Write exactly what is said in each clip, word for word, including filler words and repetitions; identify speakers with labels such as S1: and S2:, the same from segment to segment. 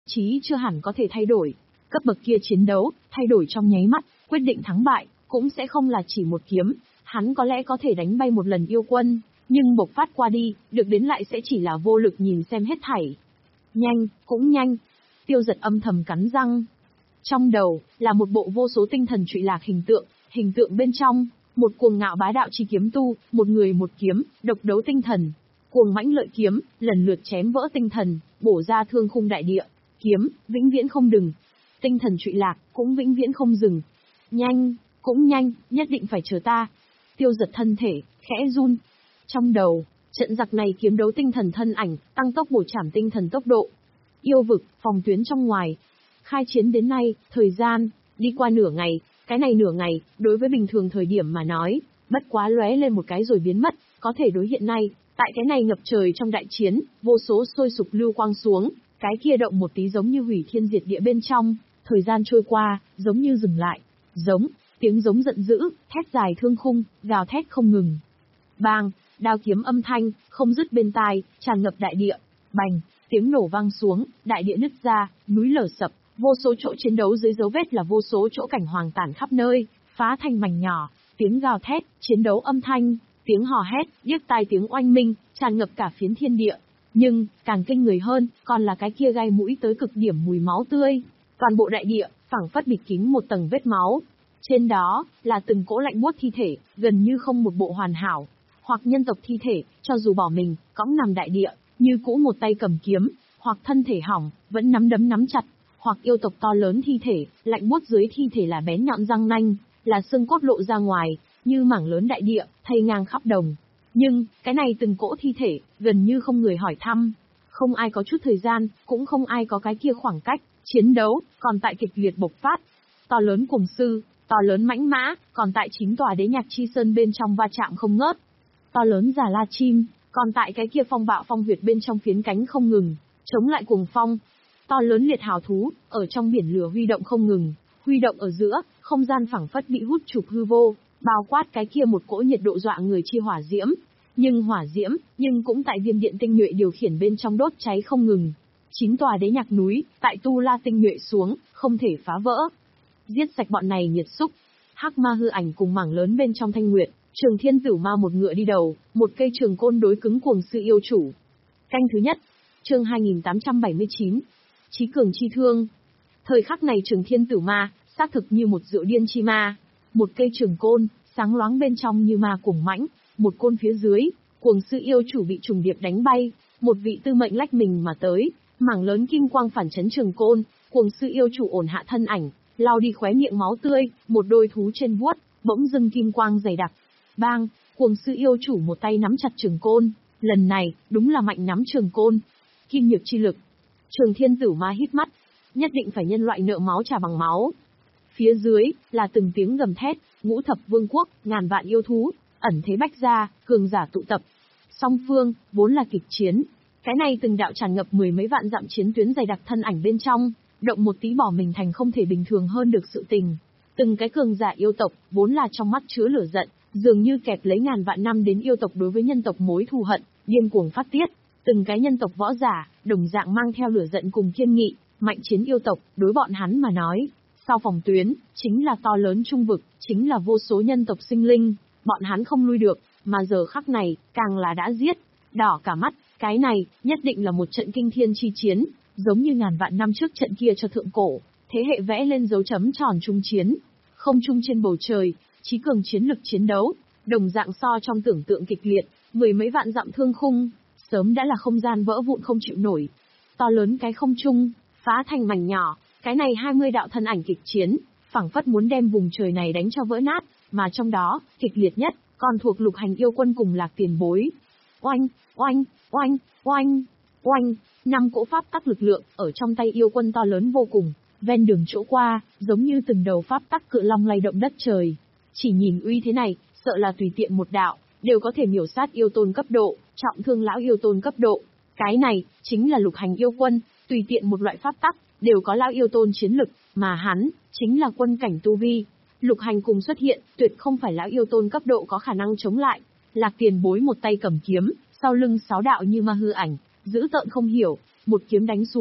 S1: chí chưa hẳn có thể thay đổi. Cấp bậc kia chiến đấu, thay đổi trong nháy mắt, quyết định thắng bại, cũng sẽ không là chỉ một kiếm. Hắn có lẽ có thể đánh bay một lần yêu quân, nhưng bộc phát qua đi, được đến lại sẽ chỉ là vô lực nhìn xem hết thảy. Nhanh, cũng nhanh. Tiêu Giật âm thầm cắn răng. Trong đầu, là một bộ vô số tinh thần trụy lạc hình tượng, hình tượng bên trong, một cuồng ngạo bá đạo chi kiếm tu, một người một kiếm, độc đấu tinh thần. Cuồng mãnh lợi kiếm, lần lượt chém vỡ tinh thần, bổ ra thương khung đại địa. Kiếm, vĩnh viễn không dừng. Tinh thần trụy lạc, cũng vĩnh viễn không dừng. Nhanh, cũng nhanh, nhất định phải chờ ta. Tiêu Giật thân thể, khẽ run. Trong đầu, trận giặc này kiếm đấu tinh thần thân ảnh, tăng tốc bổ chảm tinh thần tốc độ. Yêu vực, phòng tuyến trong ngoài. Khai chiến đến nay, thời gian, đi qua nửa ngày, cái này nửa ngày, đối với bình thường thời điểm mà nói, bất quá lóe lên một cái rồi biến mất, có thể đối hiện nay, tại cái này ngập trời trong đại chiến, vô số sôi sục lưu quang xuống, cái kia động một tí giống như hủy thiên diệt địa bên trong, thời gian trôi qua, giống như dừng lại, giống, tiếng giống giận dữ, thét dài thương khung, gào thét không ngừng. Bang, đao kiếm âm thanh, không dứt bên tai, tràn ngập đại địa, bành, tiếng nổ vang xuống, đại địa nứt ra, núi lở sập, vô số chỗ chiến đấu dưới dấu vết là vô số chỗ cảnh hoàng tàn khắp nơi, phá thành mảnh nhỏ, tiếng gào thét, chiến đấu âm thanh, tiếng hò hét, điếc tai tiếng oanh minh, tràn ngập cả phiến thiên địa. Nhưng, càng kinh người hơn, còn là cái kia gai mũi tới cực điểm mùi máu tươi. Toàn bộ đại địa, phảng phất bịt kín một tầng vết máu. Trên đó, là từng cỗ lạnh buốt thi thể, gần như không một bộ hoàn hảo. Hoặc nhân tộc thi thể, cho dù bỏ mình, cõng nằm đại địa, như cũ một tay cầm kiếm, hoặc thân thể hỏng, vẫn nắm đấm nắm chặt. Hoặc yêu tộc to lớn thi thể, lạnh buốt dưới thi thể là bén nhọn răng nanh, là xương cốt lộ ra ngoài, như mảng lớn đại địa, thay ngang khắp đồng. Nhưng, cái này từng cỗ thi thể, gần như không người hỏi thăm. Không ai có chút thời gian, cũng không ai có cái kia khoảng cách, chiến đấu, còn tại kịch liệt bộc phát. To lớn cùng sư, to lớn mãnh mã, còn tại chín tòa đế nhạc chi sơn bên trong va chạm không ngớt. To lớn già la chim, còn tại cái kia phong bạo phong huyệt bên trong phiến cánh không ngừng, chống lại cuồng phong. To lớn liệt hào thú, ở trong biển lửa huy động không ngừng, huy động ở giữa, không gian phẳng phất bị hút chụp hư vô, bao quát cái kia một cỗ nhiệt độ dọa người chi hỏa diễm. Nhưng hỏa diễm, nhưng cũng tại viêm điện tinh nhuệ điều khiển bên trong đốt cháy không ngừng. Chín tòa đế nhạc núi, tại tu la tinh nhuệ xuống, không thể phá vỡ. Giết sạch bọn này nhiệt xúc. Hắc ma hư ảnh cùng mảng lớn bên trong thanh nguyệt, Trường Thiên Tử Ma một ngựa đi đầu, một cây trường côn đối cứng cuồng sư yêu chủ. Canh thứ nhất, chương hai nghìn tám trăm bảy mươi chín. Chí cường chi thương. Thời khắc này Trường Thiên Tử Ma, xác thực như một rượu điên chi ma. Một cây trường côn, sáng loáng bên trong như ma cuồng mãnh, một côn phía dưới, cuồng sư yêu chủ bị trùng điệp đánh bay, một vị tư mệnh lách mình mà tới, mảng lớn kim quang phản chấn trường côn, cuồng sư yêu chủ ổn hạ thân ảnh, lau đi khóe miệng máu tươi, một đôi thú trên vuốt, bỗng dưng kim quang dày đặc. Bang, cuồng sư yêu chủ một tay nắm chặt trường côn, lần này, đúng là mạnh nắm trường côn. Kim nhược chi lực. Trường Thiên Tử Ma hít mắt, nhất định phải nhân loại nợ máu trả bằng máu. Phía dưới, là từng tiếng gầm thét, ngũ thập vương quốc, ngàn vạn yêu thú, ẩn thế bách gia, cường giả tụ tập. Song phương, vốn là kịch chiến. Cái này từng đạo tràn ngập mười mấy vạn dặm chiến tuyến dày đặc thân ảnh bên trong, động một tí bỏ mình thành không thể bình thường hơn được sự tình. Từng cái cường giả yêu tộc, vốn là trong mắt chứa lửa giận, dường như kẹp lấy ngàn vạn năm đến yêu tộc đối với nhân tộc mối thù hận, điên cuồng phát tiết. Từng cái nhân tộc võ giả, đồng dạng mang theo lửa giận cùng kiên nghị, mạnh chiến yêu tộc, đối bọn hắn mà nói. Sau phòng tuyến, chính là to lớn trung vực, chính là vô số nhân tộc sinh linh, bọn hắn không lui được, mà giờ khắc này, càng là đã giết, đỏ cả mắt, cái này, nhất định là một trận kinh thiên chi chiến, giống như ngàn vạn năm trước trận kia cho thượng cổ, thế hệ vẽ lên dấu chấm tròn trung chiến, không trung trên bầu trời, chí cường chiến lực chiến đấu, đồng dạng so trong tưởng tượng kịch liệt, mười mấy vạn dặm thương khung, sớm đã là không gian vỡ vụn không chịu nổi, to lớn cái không trung, phá thành mảnh nhỏ, cái này hai mươi đạo thân ảnh kịch chiến, phảng phất muốn đem vùng trời này đánh cho vỡ nát, mà trong đó, kịch liệt nhất, còn thuộc Lục Hành yêu quân cùng Lạc Tiền Bối. Oanh, oanh, oanh, oanh, oanh, năm cỗ pháp tắc lực lượng, ở trong tay yêu quân to lớn vô cùng, ven đường chỗ qua, giống như từng đầu pháp tắc cự long lay động đất trời. Chỉ nhìn uy thế này, sợ là tùy tiện một đạo, đều có thể miểu sát yêu tôn cấp độ, trọng thương lão yêu tôn cấp độ. Cái này, chính là Lục Hành yêu quân, tùy tiện một loại pháp tắc, đều có lão yêu tôn chiến lực, mà hắn, chính là quân cảnh tu vi. Lục Hành cùng xuất hiện, tuyệt không phải lão yêu tôn cấp độ có khả năng chống lại. Lạc Tiền Bối một tay cầm kiếm, sau lưng sáu đạo như ma hư ảnh, dữ tợn không hiểu, một kiếm đánh xuống,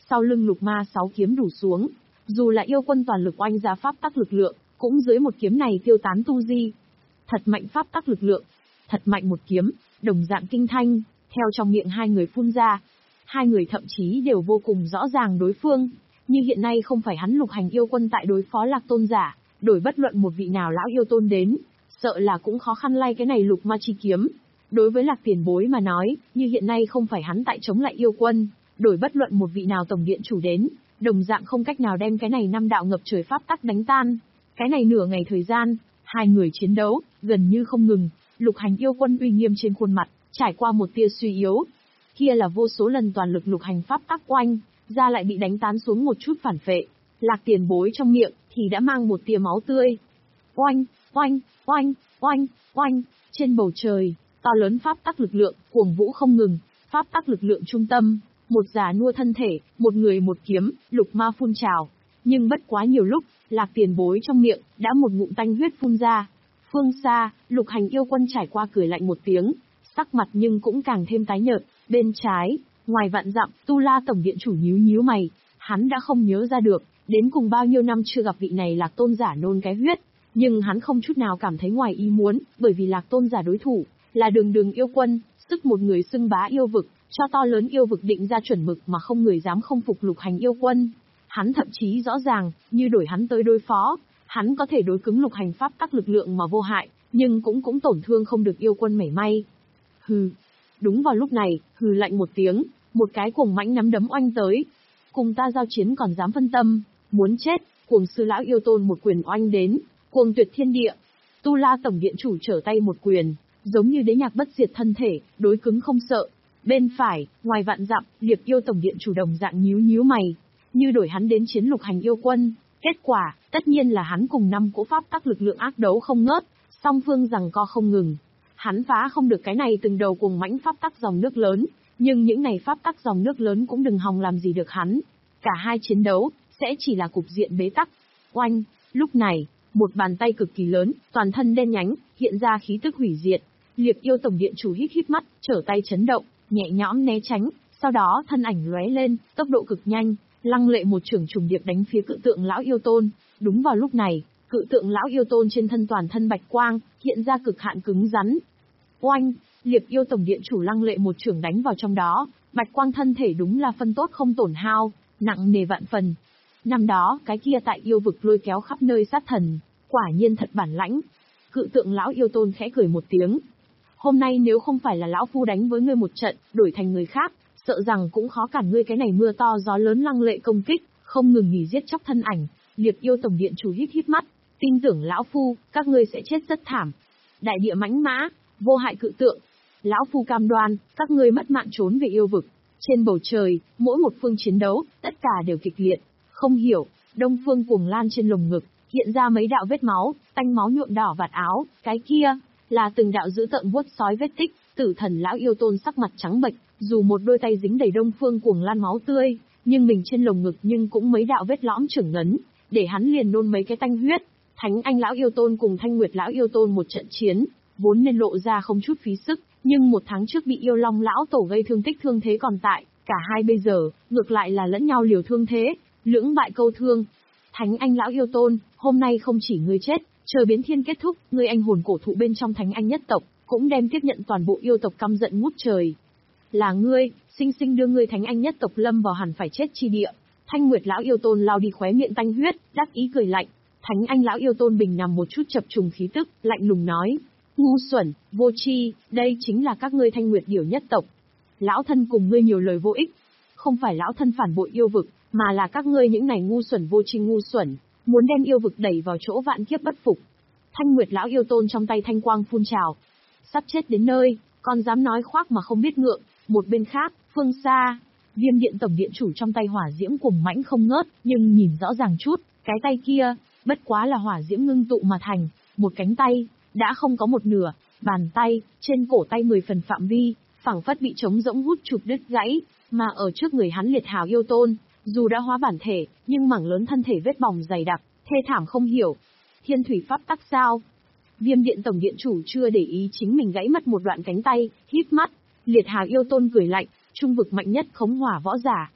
S1: Sau lưng lục ma sáu kiếm rủ xuống, dù là yêu quân toàn lực oanh ra pháp tắc lực lượng, cũng dưới một kiếm này tiêu tán tu di. Thật mạnh pháp tắc lực lượng, thật mạnh một kiếm, đồng dạng kinh thanh, theo trong miệng hai người phun ra. Hai người thậm chí đều vô cùng rõ ràng đối phương, như hiện nay không phải hắn lục hành yêu quân tại đối phó Lạc Tôn giả, đổi bất luận một vị nào lão yêu tôn đến, sợ là cũng khó khăn lay cái này lục ma chi kiếm. Đối với Lạc tiền bối mà nói, như hiện nay không phải hắn tại chống lại yêu quân, đổi bất luận một vị nào tổng điện chủ đến, đồng dạng không cách nào đem cái này năm đạo ngập trời pháp tắc đánh tan. Cái này nửa ngày thời gian, hai người chiến đấu, gần như không ngừng, lục hành yêu quân uy nghiêm trên khuôn mặt, trải qua một tia suy yếu. Kia là vô số lần toàn lực lục hành pháp tắc oanh, ra lại bị đánh tán xuống một chút phản phệ. Lạc tiền bối trong miệng, thì đã mang một tia máu tươi. Oanh, oanh, oanh, oanh, oanh, trên bầu trời, to lớn pháp tắc lực lượng, cuồng vũ không ngừng, pháp tắc lực lượng trung tâm, một già nua thân thể, một người một kiếm, lục ma phun trào. Nhưng bất quá nhiều lúc, Lạc tiền bối trong miệng, đã một ngụm tanh huyết phun ra. Phương xa, lục hành yêu quân trải qua cười lạnh một tiếng, sắc mặt nhưng cũng càng thêm tái nhợt. Bên trái, ngoài vạn dặm, Tu La tổng điện chủ nhíu nhíu mày, hắn đã không nhớ ra được, đến cùng bao nhiêu năm chưa gặp vị này Lạc tôn giả nôn cái huyết, nhưng hắn không chút nào cảm thấy ngoài ý muốn, bởi vì Lạc tôn giả đối thủ là đường đường yêu quân, sức một người xưng bá yêu vực, cho to lớn yêu vực định ra chuẩn mực mà không người dám không phục lục hành yêu quân. Hắn thậm chí rõ ràng, như đổi hắn tới đối phó, hắn có thể đối cứng lục hành pháp tắc lực lượng mà vô hại, nhưng cũng cũng tổn thương không được yêu quân mảy may. Hừ. Đúng vào lúc này, hừ lạnh một tiếng, một cái cuồng mãnh nắm đấm oanh tới. Cùng ta giao chiến còn dám phân tâm, muốn chết, cuồng sư lão yêu tôn một quyền oanh đến, cuồng tuyệt thiên địa. Tu La tổng điện chủ trở tay một quyền, giống như đế nhạc bất diệt thân thể, đối cứng không sợ. Bên phải, ngoài vạn dặm, Liệp yêu tổng điện chủ đồng dạng nhíu nhíu mày, như đổi hắn đến chiến lục hành yêu quân, kết quả, tất nhiên là hắn cùng năm cỗ pháp tắc lực lượng ác đấu không ngớt, song phương giằng co không ngừng. Hắn phá không được cái này từng đầu cuồng mãnh pháp tắc dòng nước lớn, nhưng những này pháp tắc dòng nước lớn cũng đừng hòng làm gì được hắn. Cả hai chiến đấu, sẽ chỉ là cục diện bế tắc. Oanh, lúc này, một bàn tay cực kỳ lớn, toàn thân đen nhánh, hiện ra khí tức hủy diệt. Liệp yêu tổng điện chủ hít hít mắt, trở tay chấn động, nhẹ nhõm né tránh, sau đó thân ảnh lóe lên, tốc độ cực nhanh, lăng lệ một chưởng trùng điệp đánh phía cự tượng lão yêu tôn. Đúng vào lúc này, cự tượng lão yêu tôn trên thân toàn thân bạch quang, hiện ra cực hạn cứng rắn. Oanh, Liệp yêu tổng điện chủ lăng lệ một chưởng đánh vào trong đó, bạch quang thân thể đúng là phân tốt không tổn hao, nặng nề vạn phần. Năm đó, cái kia tại yêu vực lôi kéo khắp nơi sát thần, quả nhiên thật bản lãnh. Cự tượng lão yêu tôn khẽ cười một tiếng. Hôm nay nếu không phải là lão phu đánh với ngươi một trận, đổi thành người khác, sợ rằng cũng khó cản ngươi cái này mưa to gió lớn lăng lệ công kích, không ngừng nghỉ giết chóc thân ảnh. Liệp yêu tổng điện chủ hít hít mắt, tin tưởng lão phu, các ngươi sẽ chết rất thảm. Đại địa mãnh mã, vô hại cự tượng, lão phu cam đoan, các ngươi mất mạng trốn về yêu vực. Trên bầu trời, mỗi một phương chiến đấu, tất cả đều kịch liệt. Không hiểu, đông phương cuồng lan trên lồng ngực, hiện ra mấy đạo vết máu, tanh máu nhuộm đỏ vạt áo, cái kia là từng đạo dữ tợn vuốt sói vết tích. Tử thần lão yêu tôn sắc mặt trắng bệch, dù một đôi tay dính đầy đông phương cuồng lan máu tươi, nhưng mình trên lồng ngực nhưng cũng mấy đạo vết lõm trưởng ngấn, để hắn liền nôn mấy cái tanh huyết. Thánh anh lão yêu tôn cùng Thanh Nguyệt lão yêu tôn một trận chiến, vốn nên lộ ra không chút phí sức, nhưng một tháng trước bị yêu long lão tổ gây thương tích thương thế còn tại, cả hai bây giờ, ngược lại là lẫn nhau liều thương thế, lưỡng bại câu thương. Thánh anh lão yêu tôn, hôm nay không chỉ ngươi chết, chờ biến thiên kết thúc, ngươi anh hồn cổ thụ bên trong thánh anh nhất tộc, cũng đem tiếp nhận toàn bộ yêu tộc căm giận ngút trời. Là ngươi, sinh sinh đưa ngươi thánh anh nhất tộc lâm vào hẳn phải chết chi địa. Thanh Nguyệt lão yêu tôn lao đi khóe miệng tanh huyết, đắc ý cười lạnh. Thánh anh lão yêu tôn bình nằm một chút chập trùng khí tức, lạnh lùng nói: ngu xuẩn, vô tri, đây chính là các ngươi Thanh Nguyệt điểu nhất tộc. Lão thân cùng ngươi nhiều lời vô ích, không phải lão thân phản bội yêu vực, mà là các ngươi những này ngu xuẩn vô tri ngu xuẩn, muốn đem yêu vực đẩy vào chỗ vạn kiếp bất phục. Thanh Nguyệt lão yêu tôn trong tay thanh quang phun trào, sắp chết đến nơi, còn dám nói khoác mà không biết ngượng. Một bên khác, phương xa, Viêm điện tổng điện chủ trong tay hỏa diễm cuồng mãnh không ngớt, nhưng nhìn rõ ràng chút, cái tay kia, bất quá là hỏa diễm ngưng tụ mà thành, một cánh tay, đã không có một nửa, bàn tay, trên cổ tay mười phần phạm vi, phảng phất bị trống rỗng hút chụp đứt gãy, mà ở trước người hắn liệt hào yêu tôn, dù đã hóa bản thể, nhưng mảng lớn thân thể vết bỏng dày đặc, thê thảm không hiểu. Thiên thủy pháp tắc sao? Viêm điện tổng điện chủ chưa để ý chính mình gãy mất một đoạn cánh tay, híp mắt, liệt hào yêu tôn cười lạnh, trung vực mạnh nhất khống hỏa võ giả.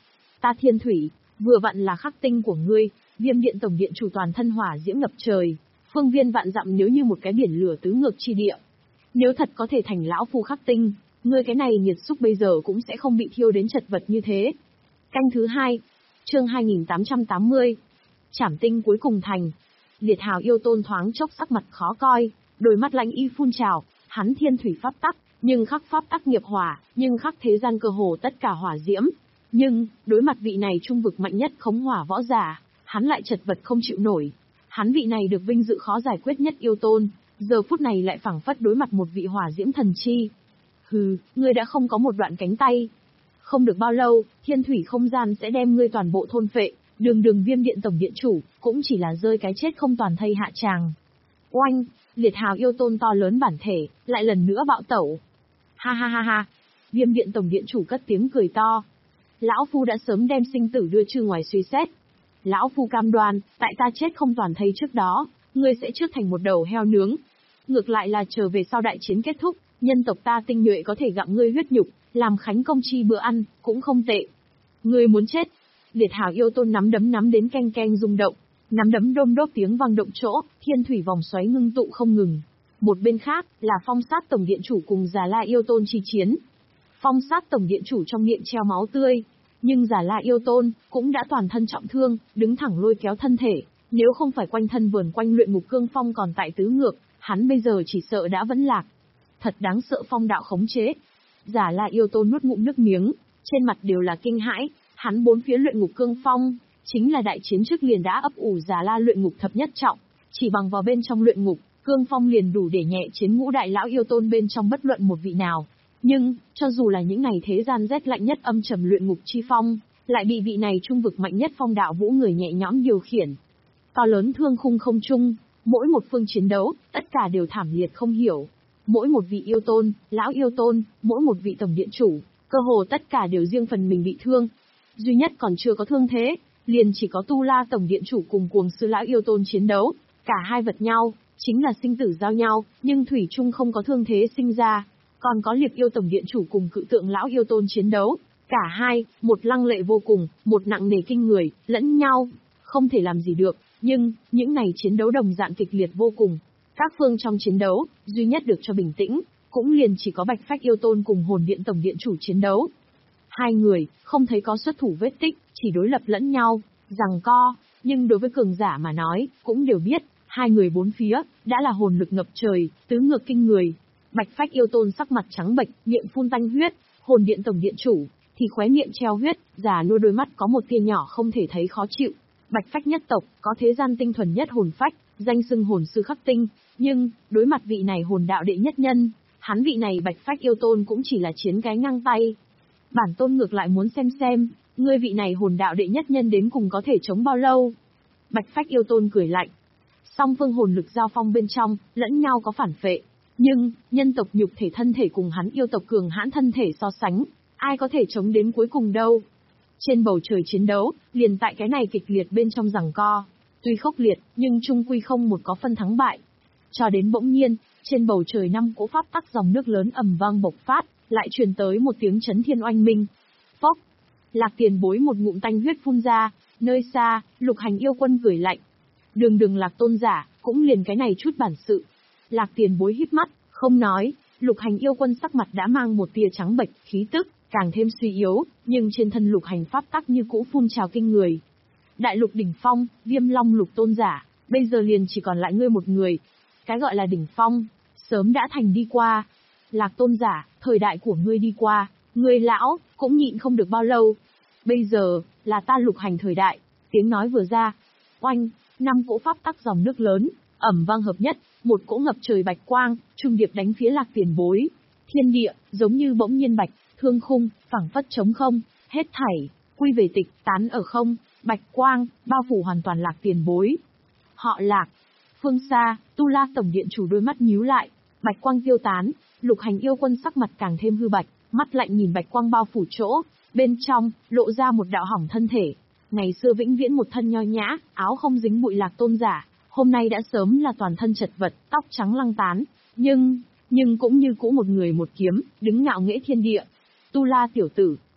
S1: Ta thiên thủy, vừa vặn là khắc tinh của ngươi, Viêm Điện tổng điện chủ toàn thân hỏa diễm ngập trời, phương viên vạn dặm nếu như một cái biển lửa tứ ngược chi địa. Nếu thật có thể thành lão phu khắc tinh, ngươi cái này nghiệt xúc bây giờ cũng sẽ không bị thiêu đến chật vật như thế. Canh thứ hai, chương hai nghìn tám trăm tám mươi. Trảm tinh cuối cùng thành. Liệt Hào yêu tôn thoáng chốc sắc mặt khó coi, đôi mắt lạnh y phun trào, hắn thiên thủy pháp tắc, nhưng khắc pháp tắc nghiệp hỏa, nhưng khắc thế gian cơ hồ tất cả hỏa diễm. Nhưng, đối mặt vị này trung vực mạnh nhất khống hỏa võ giả, hắn lại chật vật không chịu nổi. Hắn vị này được vinh dự khó giải quyết nhất yêu tôn, giờ phút này lại phảng phất đối mặt một vị hỏa diễm thần chi. Hừ, ngươi đã không có một đoạn cánh tay. Không được bao lâu, thiên thủy không gian sẽ đem ngươi toàn bộ thôn phệ, đường đường Viêm Điện tổng điện chủ, cũng chỉ là rơi cái chết không toàn thây hạ tràng. Oanh, Liệt Hào yêu tôn to lớn bản thể, lại lần nữa bạo tẩu. Ha ha ha ha, Viêm Điện tổng điện chủ cất tiếng cười to. Lão phu đã sớm đem sinh tử đưa chư ngoài suy xét. Lão phu cam đoan, tại ta chết không toàn thây trước đó, ngươi sẽ trước thành một đầu heo nướng. Ngược lại là chờ về sau đại chiến kết thúc, nhân tộc ta tinh nhuệ có thể gặm ngươi huyết nhục, làm khánh công chi bữa ăn, cũng không tệ. Ngươi muốn chết. Liệt Hào yêu tôn nắm đấm nắm đến keng keng rung động, nắm đấm đôm đốp tiếng vang động chỗ, thiên thủy vòng xoáy ngưng tụ không ngừng. Một bên khác, là Phong Sát tổng điện chủ cùng Già La yêu tôn chi chiến. Phong Sát tổng điện chủ trong miệng treo máu tươi, nhưng Già La yêu tôn cũng đã toàn thân trọng thương, đứng thẳng lôi kéo thân thể, nếu không phải quanh thân vườn quanh luyện ngục cương phong còn tại tứ ngược, hắn bây giờ chỉ sợ đã vẫn lạc. Thật đáng sợ phong đạo khống chế. Già La yêu tôn nuốt ngụm nước miếng, trên mặt đều là kinh hãi, hắn bốn phía luyện ngục cương phong, chính là đại chiến trước liền đã ấp ủ Già La luyện ngục thập nhất trọng, chỉ bằng vào bên trong luyện ngục, cương phong liền đủ để nhẹ chiến ngũ đại lão yêu tôn bên trong bất luận một vị nào. Nhưng, cho dù là những ngày thế gian rét lạnh nhất âm trầm luyện ngục chi phong, lại bị vị này trung vực mạnh nhất phong đạo vũ người nhẹ nhõm điều khiển. To lớn thương khung không trung, mỗi một phương chiến đấu, tất cả đều thảm liệt không hiểu. Mỗi một vị yêu tôn, lão yêu tôn, mỗi một vị tổng điện chủ, cơ hồ tất cả đều riêng phần mình bị thương. Duy nhất còn chưa có thương thế, liền chỉ có Tu La tổng điện chủ cùng Cuồng Sư lão yêu tôn chiến đấu, cả hai vật nhau, chính là sinh tử giao nhau, nhưng thủy chung không có thương thế sinh ra. Còn có Liệt yêu tổng điện chủ cùng Cự Tượng lão yêu tôn chiến đấu, cả hai, một lăng lệ vô cùng, một nặng nề kinh người, lẫn nhau, không thể làm gì được, nhưng, những này chiến đấu đồng dạng kịch liệt vô cùng. Các phương trong chiến đấu, duy nhất được cho bình tĩnh, cũng liền chỉ có Bạch Phách yêu tôn cùng Hồn Điện tổng điện chủ chiến đấu. Hai người, không thấy có xuất thủ vết tích, chỉ đối lập lẫn nhau, giằng co, nhưng đối với cường giả mà nói, cũng đều biết, hai người bốn phía, đã là hồn lực ngập trời, tứ ngược kinh người. Bạch Phách yêu tôn sắc mặt trắng bệch, miệng phun tanh huyết, Hồn Điện tổng điện chủ, thì khóe miệng treo huyết, già nua đôi mắt có một tia nhỏ không thể thấy khó chịu. Bạch Phách nhất tộc, có thế gian tinh thuần nhất hồn phách, danh xưng hồn sư khắc tinh, nhưng, đối mặt vị này hồn đạo đệ nhất nhân, hắn vị này Bạch Phách yêu tôn cũng chỉ là chiến cái ngang tay. Bản tôn ngược lại muốn xem xem, ngươi vị này hồn đạo đệ nhất nhân đến cùng có thể chống bao lâu. Bạch Phách yêu tôn cười lạnh. Song phương hồn lực giao phong bên trong, lẫn nhau có phản phệ. Nhưng, nhân tộc nhục thể thân thể cùng hắn yêu tộc cường hãn thân thể so sánh, ai có thể chống đến cuối cùng đâu. Trên bầu trời chiến đấu, liền tại cái này kịch liệt bên trong giằng co. Tuy khốc liệt, nhưng chung quy không một có phân thắng bại. Cho đến bỗng nhiên, trên bầu trời năm cỗ pháp tắc dòng nước lớn ầm vang bộc phát, lại truyền tới một tiếng chấn thiên oanh minh. Phốc! Lạc Tiền Bối một ngụm tanh huyết phun ra, nơi xa, Lục Hành yêu quân cười lạnh. Đường đường Lạc tôn giả, cũng liền cái này chút bản sự. Lạc Tiền Bối híp mắt, không nói, Lục Hành yêu quân sắc mặt đã mang một tia trắng bệch, khí tức càng thêm suy yếu, nhưng trên thân Lục Hành pháp tắc như cũ phun trào kinh người. Đại lục đỉnh phong, Viêm Long Lục tôn giả, bây giờ liền chỉ còn lại ngươi một người. Cái gọi là đỉnh phong, sớm đã thành đi qua. Lạc tôn giả, thời đại của ngươi đi qua, ngươi lão, cũng nhịn không được bao lâu. Bây giờ, là ta Lục Hành thời đại. Tiếng nói vừa ra, oanh, năm cỗ pháp tắc dòng nước lớn, ẩm vang hợp nhất, một cỗ ngập trời bạch quang, trung điệp đánh phía Lạc Tiền Bối. Thiên địa, giống như bỗng nhiên bạch, thương khung, phảng phất trống không, hết thảy, quy về tịch, tán ở không, bạch quang, bao phủ hoàn toàn Lạc Tiền Bối. Họ Lạc. Phương xa, Tu La tổng điện chủ đôi mắt nhíu lại, bạch quang tiêu tán, Lục Hành yêu quân sắc mặt càng thêm hư bạch, mắt lạnh nhìn bạch quang bao phủ chỗ, bên trong, lộ ra một đạo hỏng thân thể. Ngày xưa vĩnh viễn một thân nho nhã, áo không dính bụi Lạc tôn giả, hôm nay đã sớm là toàn thân chật vật, tóc trắng lăng tán, nhưng, nhưng cũng như cũ một người một kiếm, đứng ngạo nghễ thiên địa. Tu La tiểu tử,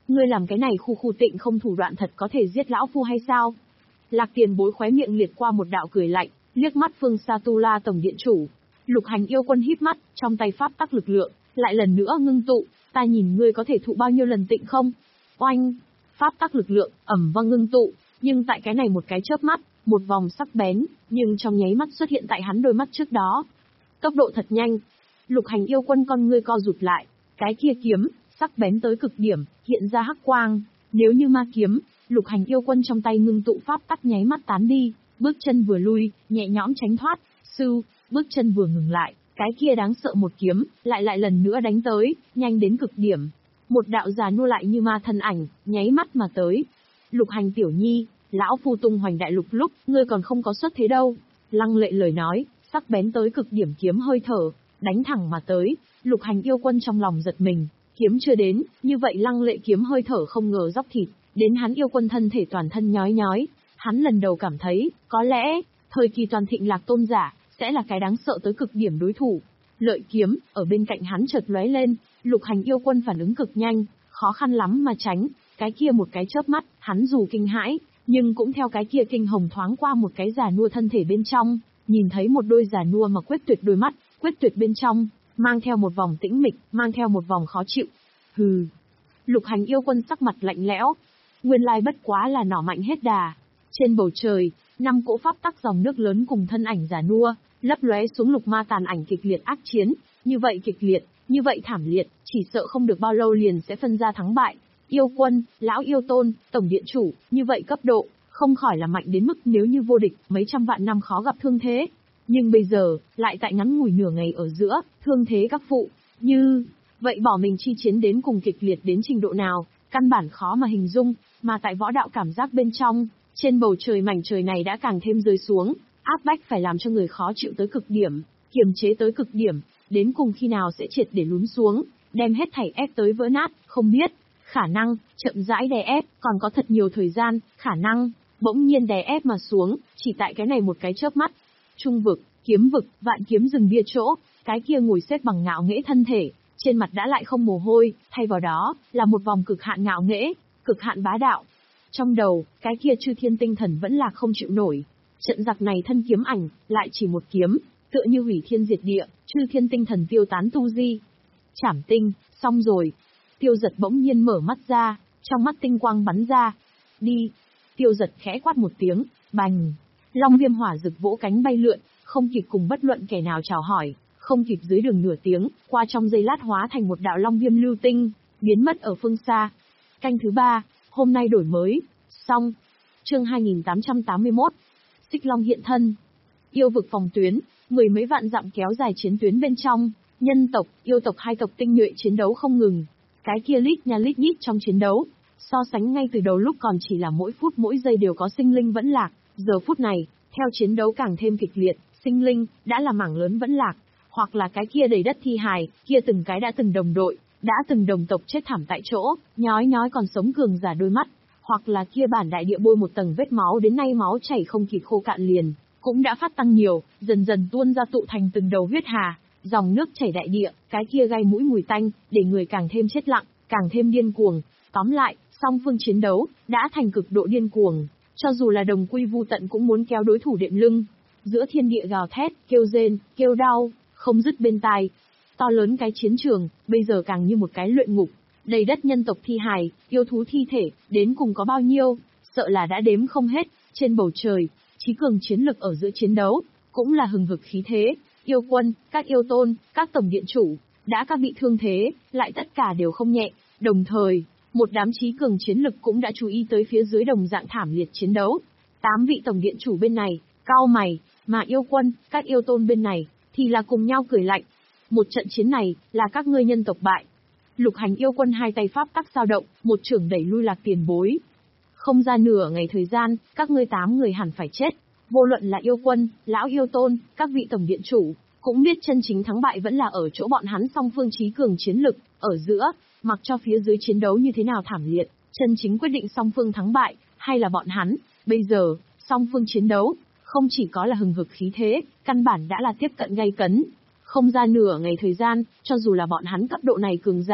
S1: Ngươi làm cái này khu khu tịnh không thủ đoạn thật có thể giết lão phu hay sao? Lạc Tiền Bối khóe miệng liệt qua một đạo cười lạnh, liếc mắt phương xa Tu La tổng điện chủ. Lục Hành yêu quân híp mắt, trong tay pháp tắc lực lượng, lại lần nữa ngưng tụ, ta nhìn ngươi có thể thụ bao nhiêu lần tịnh không? Oanh! Pháp tắc lực lượng, ầm vang ngưng tụ, nhưng tại cái này một cái chớp mắt, một vòng sắc bén, nhưng trong nháy mắt xuất hiện tại hắn đôi mắt trước đó. Tốc độ thật nhanh. Lục Hành yêu quân con ngươi co rụt lại, cái kia kiếm, sắc bén tới cực điểm, hiện ra hắc quang, nếu như ma kiếm, Lục Hành yêu quân trong tay ngưng tụ pháp tắc nháy mắt tán đi, bước chân vừa lui, nhẹ nhõm tránh thoát, sưu, bước chân vừa ngừng lại, cái kia đáng sợ một kiếm, lại lại lần nữa đánh tới, nhanh đến cực điểm. Một đạo già nua lại như ma thân ảnh, nháy mắt mà tới. Lục Hành tiểu nhi, lão phu tung hoành đại lục lúc, ngươi còn không có xuất thế đâu. Lăng Lệ lời nói, sắc bén tới cực điểm kiếm hơi thở, đánh thẳng mà tới, Lục Hành yêu quân trong lòng giật mình, kiếm chưa đến, như vậy Lăng Lệ kiếm hơi thở không ngờ dóc thịt, đến hắn yêu quân thân thể toàn thân nhói nhói. Hắn lần đầu cảm thấy, có lẽ, thời kỳ toàn thịnh Lạc tôn giả, sẽ là cái đáng sợ tới cực điểm đối thủ. Lợi kiếm, ở bên cạnh hắn chợt lóe lên, Lục Hành yêu quân phản ứng cực nhanh, khó khăn lắm mà tránh, cái kia một cái chớp mắt, hắn dù kinh hãi, nhưng cũng theo cái kia kinh hồng thoáng qua một cái già nua thân thể bên trong, nhìn thấy một đôi già nua mà quyết tuyệt đôi mắt, quyết tuyệt bên trong, mang theo một vòng tĩnh mịch, mang theo một vòng khó chịu. Hừ. Lục Hành yêu quân sắc mặt lạnh lẽo, nguyên lai bất quá là nỏ mạnh hết đà. Trên bầu trời, năm cỗ pháp tắc dòng nước lớn cùng thân ảnh già nua, lấp lóe xuống lục ma tàn ảnh kịch liệt ác chiến, như vậy kịch liệt, như vậy thảm liệt, chỉ sợ không được bao lâu liền sẽ phân ra thắng bại. Yêu quân, lão yêu tôn, tổng điện chủ, như vậy cấp độ, không khỏi là mạnh đến mức nếu như vô địch, mấy trăm vạn năm khó gặp thương thế. Nhưng bây giờ, lại tại ngắn ngủi nửa ngày ở giữa, thương thế các phụ, như, vậy bỏ mình chi chiến đến cùng kịch liệt đến trình độ nào, căn bản khó mà hình dung, mà tại võ đạo cảm giác bên trong, trên bầu trời mảnh trời này đã càng thêm rơi xuống, áp bách phải làm cho người khó chịu tới cực điểm, kiềm chế tới cực điểm, đến cùng khi nào sẽ triệt để lún xuống, đem hết thảy ép tới vỡ nát, không biết, khả năng, chậm rãi đè ép, còn có thật nhiều thời gian, khả năng, bỗng nhiên đè ép mà xuống, chỉ tại cái này một cái chớp mắt. Trung vực, kiếm vực, vạn kiếm rừng bia chỗ, cái kia ngồi xếp bằng ngạo nghễ thân thể, trên mặt đã lại không mồ hôi, thay vào đó, là một vòng cực hạn ngạo nghễ, cực hạn bá đạo. Trong đầu, cái kia chư thiên tinh thần vẫn là không chịu nổi. Trận giặc này thân kiếm ảnh, lại chỉ một kiếm, tựa như hủy thiên diệt địa, chư thiên tinh thần tiêu tán tu di. Chảm tinh, xong rồi. Tiêu Giật bỗng nhiên mở mắt ra, trong mắt tinh quang bắn ra. Đi. Tiêu Giật khẽ quát một tiếng, bành. Long viêm hỏa rực vỗ cánh bay lượn, không kịp cùng bất luận kẻ nào chào hỏi, không kịp dưới đường nửa tiếng, qua trong giây lát hóa thành một đạo long viêm lưu tinh, biến mất ở phương xa. Canh thứ ba, hôm nay đổi mới, xong. Chương hai nghìn tám trăm tám mươi mốt. Xích Long hiện thân. Yêu vực phòng tuyến, mười mấy vạn dặm kéo dài chiến tuyến bên trong, nhân tộc, yêu tộc hai tộc tinh nhuệ chiến đấu không ngừng. Cái kia lít nha lít nhít trong chiến đấu, so sánh ngay từ đầu lúc còn chỉ là mỗi phút mỗi giây đều có sinh linh vẫn lạc, giờ phút này, theo chiến đấu càng thêm kịch liệt, sinh linh đã là mảng lớn vẫn lạc, hoặc là cái kia đầy đất thi hài, kia từng cái đã từng đồng đội, đã từng đồng tộc chết thảm tại chỗ, nhói nhói còn sống cường giả đôi mắt, hoặc là kia bản đại địa bôi một tầng vết máu đến nay máu chảy không kịp khô cạn liền, cũng đã phát tăng nhiều, dần dần tuôn ra tụ thành từng đầu huyết hà, dòng nước chảy đại địa, cái kia gai mũi mùi tanh, để người càng thêm chết lặng, càng thêm điên cuồng. Tóm lại, song phương chiến đấu đã thành cực độ điên cuồng, cho dù là đồng quy vu tận cũng muốn kéo đối thủ đệm lưng. Giữa thiên địa gào thét, kêu rên, kêu đau, không dứt bên tai. To lớn cái chiến trường, bây giờ càng như một cái luyện ngục, đầy đất nhân tộc thi hài, yêu thú thi thể, đến cùng có bao nhiêu, sợ là đã đếm không hết. Trên bầu trời, trí cường chiến lực ở giữa chiến đấu, cũng là hừng hực khí thế. Yêu quân, các yêu tôn, các tổng điện chủ, đã các bị thương thế, lại tất cả đều không nhẹ. Đồng thời, một đám trí cường chiến lực cũng đã chú ý tới phía dưới đồng dạng thảm liệt chiến đấu. Tám vị tổng điện chủ bên này, cau mày, mà yêu quân, các yêu tôn bên này, thì là cùng nhau cười lạnh. Một trận chiến này, là các ngươi nhân tộc bại. Lục Hành yêu quân hai tay pháp tắc dao động, một chưởng đẩy lui Lạc Tiền Bối. Không ra nửa ngày thời gian, các ngươi tám người hẳn phải chết. Vô luận là yêu quân, lão yêu tôn, các vị tổng điện chủ, cũng biết chân chính thắng bại vẫn là ở chỗ bọn hắn song phương trí cường chiến lực, ở giữa, mặc cho phía dưới chiến đấu như thế nào thảm liệt, chân chính quyết định song phương thắng bại, hay là bọn hắn. Bây giờ, song phương chiến đấu, không chỉ có là hừng hực khí thế, căn bản đã là tiếp cận gay cấn. Không ra nửa ngày thời gian, cho dù là bọn hắn cấp độ này cường giả,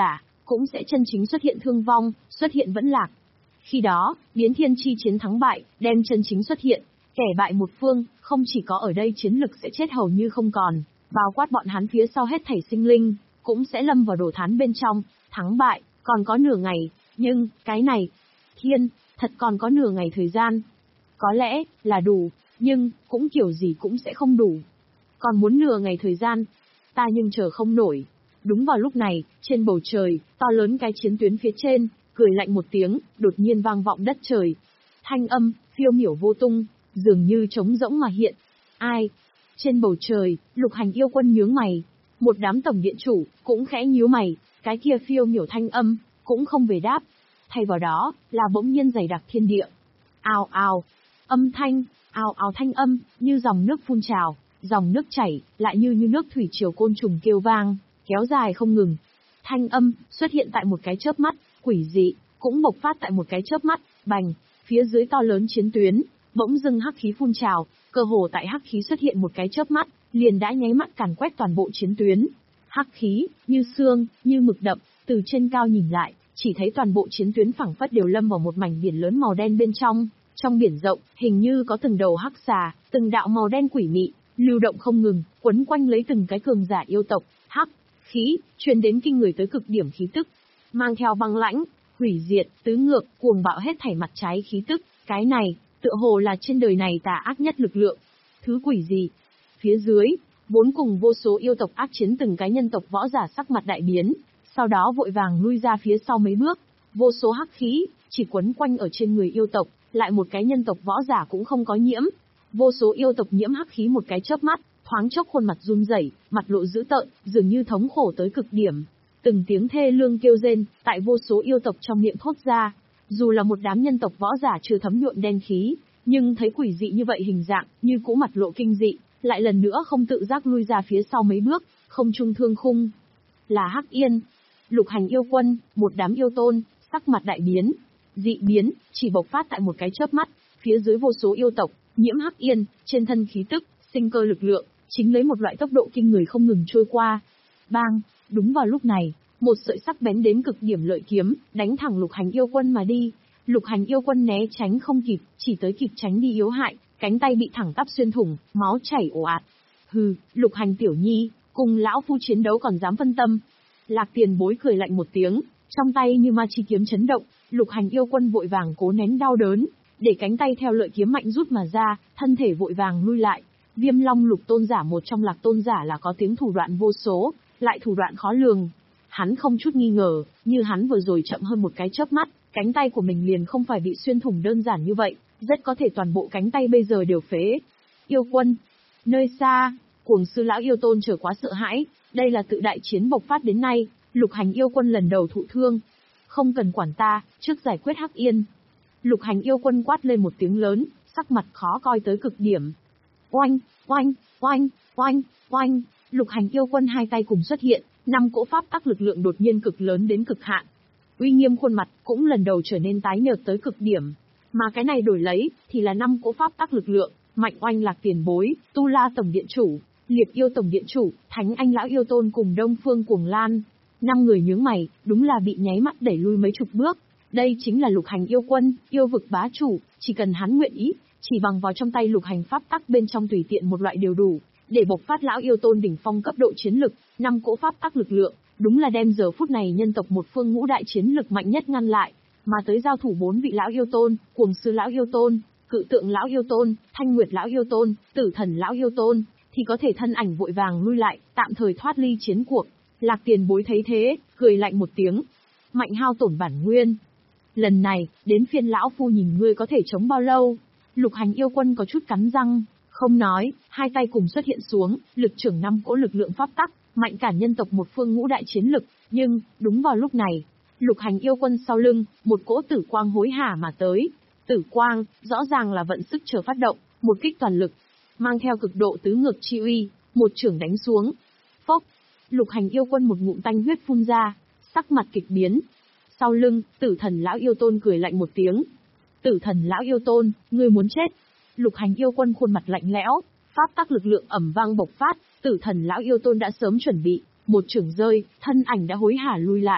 S1: cũng sẽ chân chính xuất hiện thương vong, xuất hiện vẫn lạc. Khi đó, biến thiên chi chiến thắng bại, đem chân chính xuất hiện, kẻ bại một phương, không chỉ có ở đây chiến lực sẽ chết hầu như không còn, bao quát bọn hắn phía sau hết thảy sinh linh, cũng sẽ lâm vào đổ thán bên trong, thắng bại, còn có nửa ngày, nhưng, cái này, thiên, thật còn có nửa ngày thời gian. Có lẽ, là đủ, nhưng, cũng kiểu gì cũng sẽ không đủ. Còn muốn nửa ngày thời gian, ta nhưng chờ không nổi. Đúng vào lúc này, trên bầu trời, to lớn cái chiến tuyến phía trên, cười lạnh một tiếng, đột nhiên vang vọng đất trời. Thanh âm, phiêu miểu vô tung, dường như trống rỗng mà hiện. Ai? Trên bầu trời, Lục Hành yêu quân nhướng mày. Một đám tổng điện chủ, cũng khẽ nhíu mày, cái kia phiêu miểu thanh âm, cũng không về đáp. Thay vào đó, là bỗng nhiên dày đặc thiên địa. Ào ào, âm thanh, ào ào thanh âm, như dòng nước phun trào, dòng nước chảy, lại như như nước thủy triều côn trùng kêu vang, kéo dài không ngừng. Thanh âm, xuất hiện tại một cái chớp mắt, quỷ dị, cũng bộc phát tại một cái chớp mắt, bành, phía dưới to lớn chiến tuyến, bỗng dưng hắc khí phun trào, cơ hồ tại hắc khí xuất hiện một cái chớp mắt, liền đã nháy mắt càn quét toàn bộ chiến tuyến. Hắc khí, như xương, như mực đậm, từ trên cao nhìn lại, chỉ thấy toàn bộ chiến tuyến phẳng phất đều lâm vào một mảnh biển lớn màu đen bên trong. Trong biển rộng, hình như có từng đầu hắc xà, từng đạo màu đen quỷ mị, lưu động không ngừng, quấn quanh lấy từng cái cường giả yêu tộc. Hắc khí, truyền đến kinh người tới cực điểm khí tức, mang theo băng lãnh, hủy diệt, tứ ngược, cuồng bạo hết thảy mặt trái khí tức. Cái này, tựa hồ là trên đời này tà ác nhất lực lượng. Thứ quỷ gì? Phía dưới, vốn cùng vô số yêu tộc ác chiến từng cái nhân tộc võ giả sắc mặt đại biến, sau đó vội vàng lui ra phía sau mấy bước. Vô số hắc khí, chỉ quấn quanh ở trên người yêu tộc, lại một cái nhân tộc võ giả cũng không có nhiễm. Vô số yêu tộc nhiễm hắc khí một cái chớp mắt, thoáng chốc khuôn mặt run rẩy, mặt lộ dữ tợn, dường như thống khổ tới cực điểm. Từng tiếng thê lương kêu rên, tại vô số yêu tộc trong miệng thốt ra. Dù là một đám nhân tộc võ giả chưa thấm nhuộm đen khí, nhưng thấy quỷ dị như vậy hình dạng, như cũ mặt lộ kinh dị, lại lần nữa không tự giác lui ra phía sau mấy bước, không trung thương khung. Là Hắc Yên, Lục Hành yêu quân, một đám yêu tôn, sắc mặt đại biến. Dị biến, chỉ bộc phát tại một cái chớp mắt, phía dưới vô số yêu tộc, nhiễm Hắc Yên, trên thân khí tức, sinh cơ lực lượng, chính lấy một loại tốc độ kinh người không ngừng trôi qua. Bang, đúng vào lúc này, một sợi sắc bén đến cực điểm lợi kiếm, đánh thẳng Lục Hành yêu quân mà đi. Lục Hành yêu quân né tránh không kịp, chỉ tới kịp tránh đi yếu hại, cánh tay bị thẳng tắp xuyên thủng, máu chảy ồ ạt. Hừ, Lục Hành tiểu nhi, cùng lão phu chiến đấu còn dám phân tâm. Lạc Tiền Bối cười lạnh một tiếng, trong tay như ma chi kiếm chấn động, Lục Hành yêu quân vội vàng cố nén đau đớn, để cánh tay theo lợi kiếm mạnh rút mà ra, thân thể vội vàng lui lại. Viêm Long Lục tôn giả một trong Lạc tôn giả là có tiếng thủ đoạn vô số, lại thủ đoạn khó lường. Hắn không chút nghi ngờ, như hắn vừa rồi chậm hơn một cái chớp mắt, cánh tay của mình liền không phải bị xuyên thủng đơn giản như vậy, rất có thể toàn bộ cánh tay bây giờ đều phế. Yêu quân, nơi xa, Cuồng Sư lão yêu tôn trở quá sợ hãi, đây là tự đại chiến bộc phát đến nay, Lục Hành yêu quân lần đầu thụ thương. Không cần quản ta, trước giải quyết Hắc Yên. Lục Hành yêu quân quát lên một tiếng lớn, sắc mặt khó coi tới cực điểm. Oanh, oanh, oanh, oanh, oanh, Lục Hành yêu quân hai tay cùng xuất hiện, năm cỗ pháp tắc lực lượng đột nhiên cực lớn đến cực hạn. Uy nghiêm khuôn mặt cũng lần đầu trở nên tái nhợt tới cực điểm. Mà cái này đổi lấy, thì là năm cỗ pháp tắc lực lượng, Mạnh Oanh Lạc Tiền Bối, Tu La Tổng Điện Chủ, Liệp Yêu Tổng Điện Chủ, Thánh Anh Lão Yêu Tôn cùng Đông Phương Cuồng Lan. Năm người nhướng mày, đúng là bị nháy mắt đẩy lui mấy chục bước. Đây chính là Lục Hành yêu quân, yêu vực bá chủ, chỉ cần hắn nguyện ý, chỉ bằng vào trong tay Lục Hành pháp tắc bên trong tùy tiện một loại đều đủ, để bộc phát lão yêu tôn đỉnh phong cấp độ chiến lực, năm cỗ pháp tắc lực lượng, đúng là đem giờ phút này nhân tộc một phương ngũ đại chiến lực mạnh nhất ngăn lại, mà tới giao thủ bốn vị lão yêu tôn, Cuồng Sư lão yêu tôn, Cự Tượng lão yêu tôn, Thanh Nguyệt lão yêu tôn, Tử Thần lão yêu tôn, thì có thể thân ảnh vội vàng lui lại, tạm thời thoát ly chiến cuộc. Lạc Tiền Bối thấy thế, cười lạnh một tiếng, mạnh hao tổn bản nguyên. Lần này, đến phiên lão phu nhìn ngươi có thể chống bao lâu. Lục Hành yêu quân có chút cắn răng, không nói, hai tay cùng xuất hiện xuống, lực trưởng năm cỗ lực lượng pháp tắc, mạnh cản nhân tộc một phương ngũ đại chiến lực, nhưng, đúng vào lúc này, Lục Hành yêu quân sau lưng, một cỗ tử quang hối hả mà tới. Tử quang, rõ ràng là vận sức chờ phát động, một kích toàn lực, mang theo cực độ tứ ngược chi uy, một chưởng đánh xuống. Phốc, Lục Hành yêu quân một ngụm tanh huyết phun ra, sắc mặt kịch biến. Sau lưng, Tử Thần lão yêu tôn cười lạnh một tiếng. Tử Thần lão yêu tôn, ngươi muốn chết. Lục Hành yêu quân khuôn mặt lạnh lẽo, pháp tắc lực lượng ầm vang bộc phát, Tử Thần lão yêu tôn đã sớm chuẩn bị, một chưởng rơi, thân ảnh đã hối hả lui lại,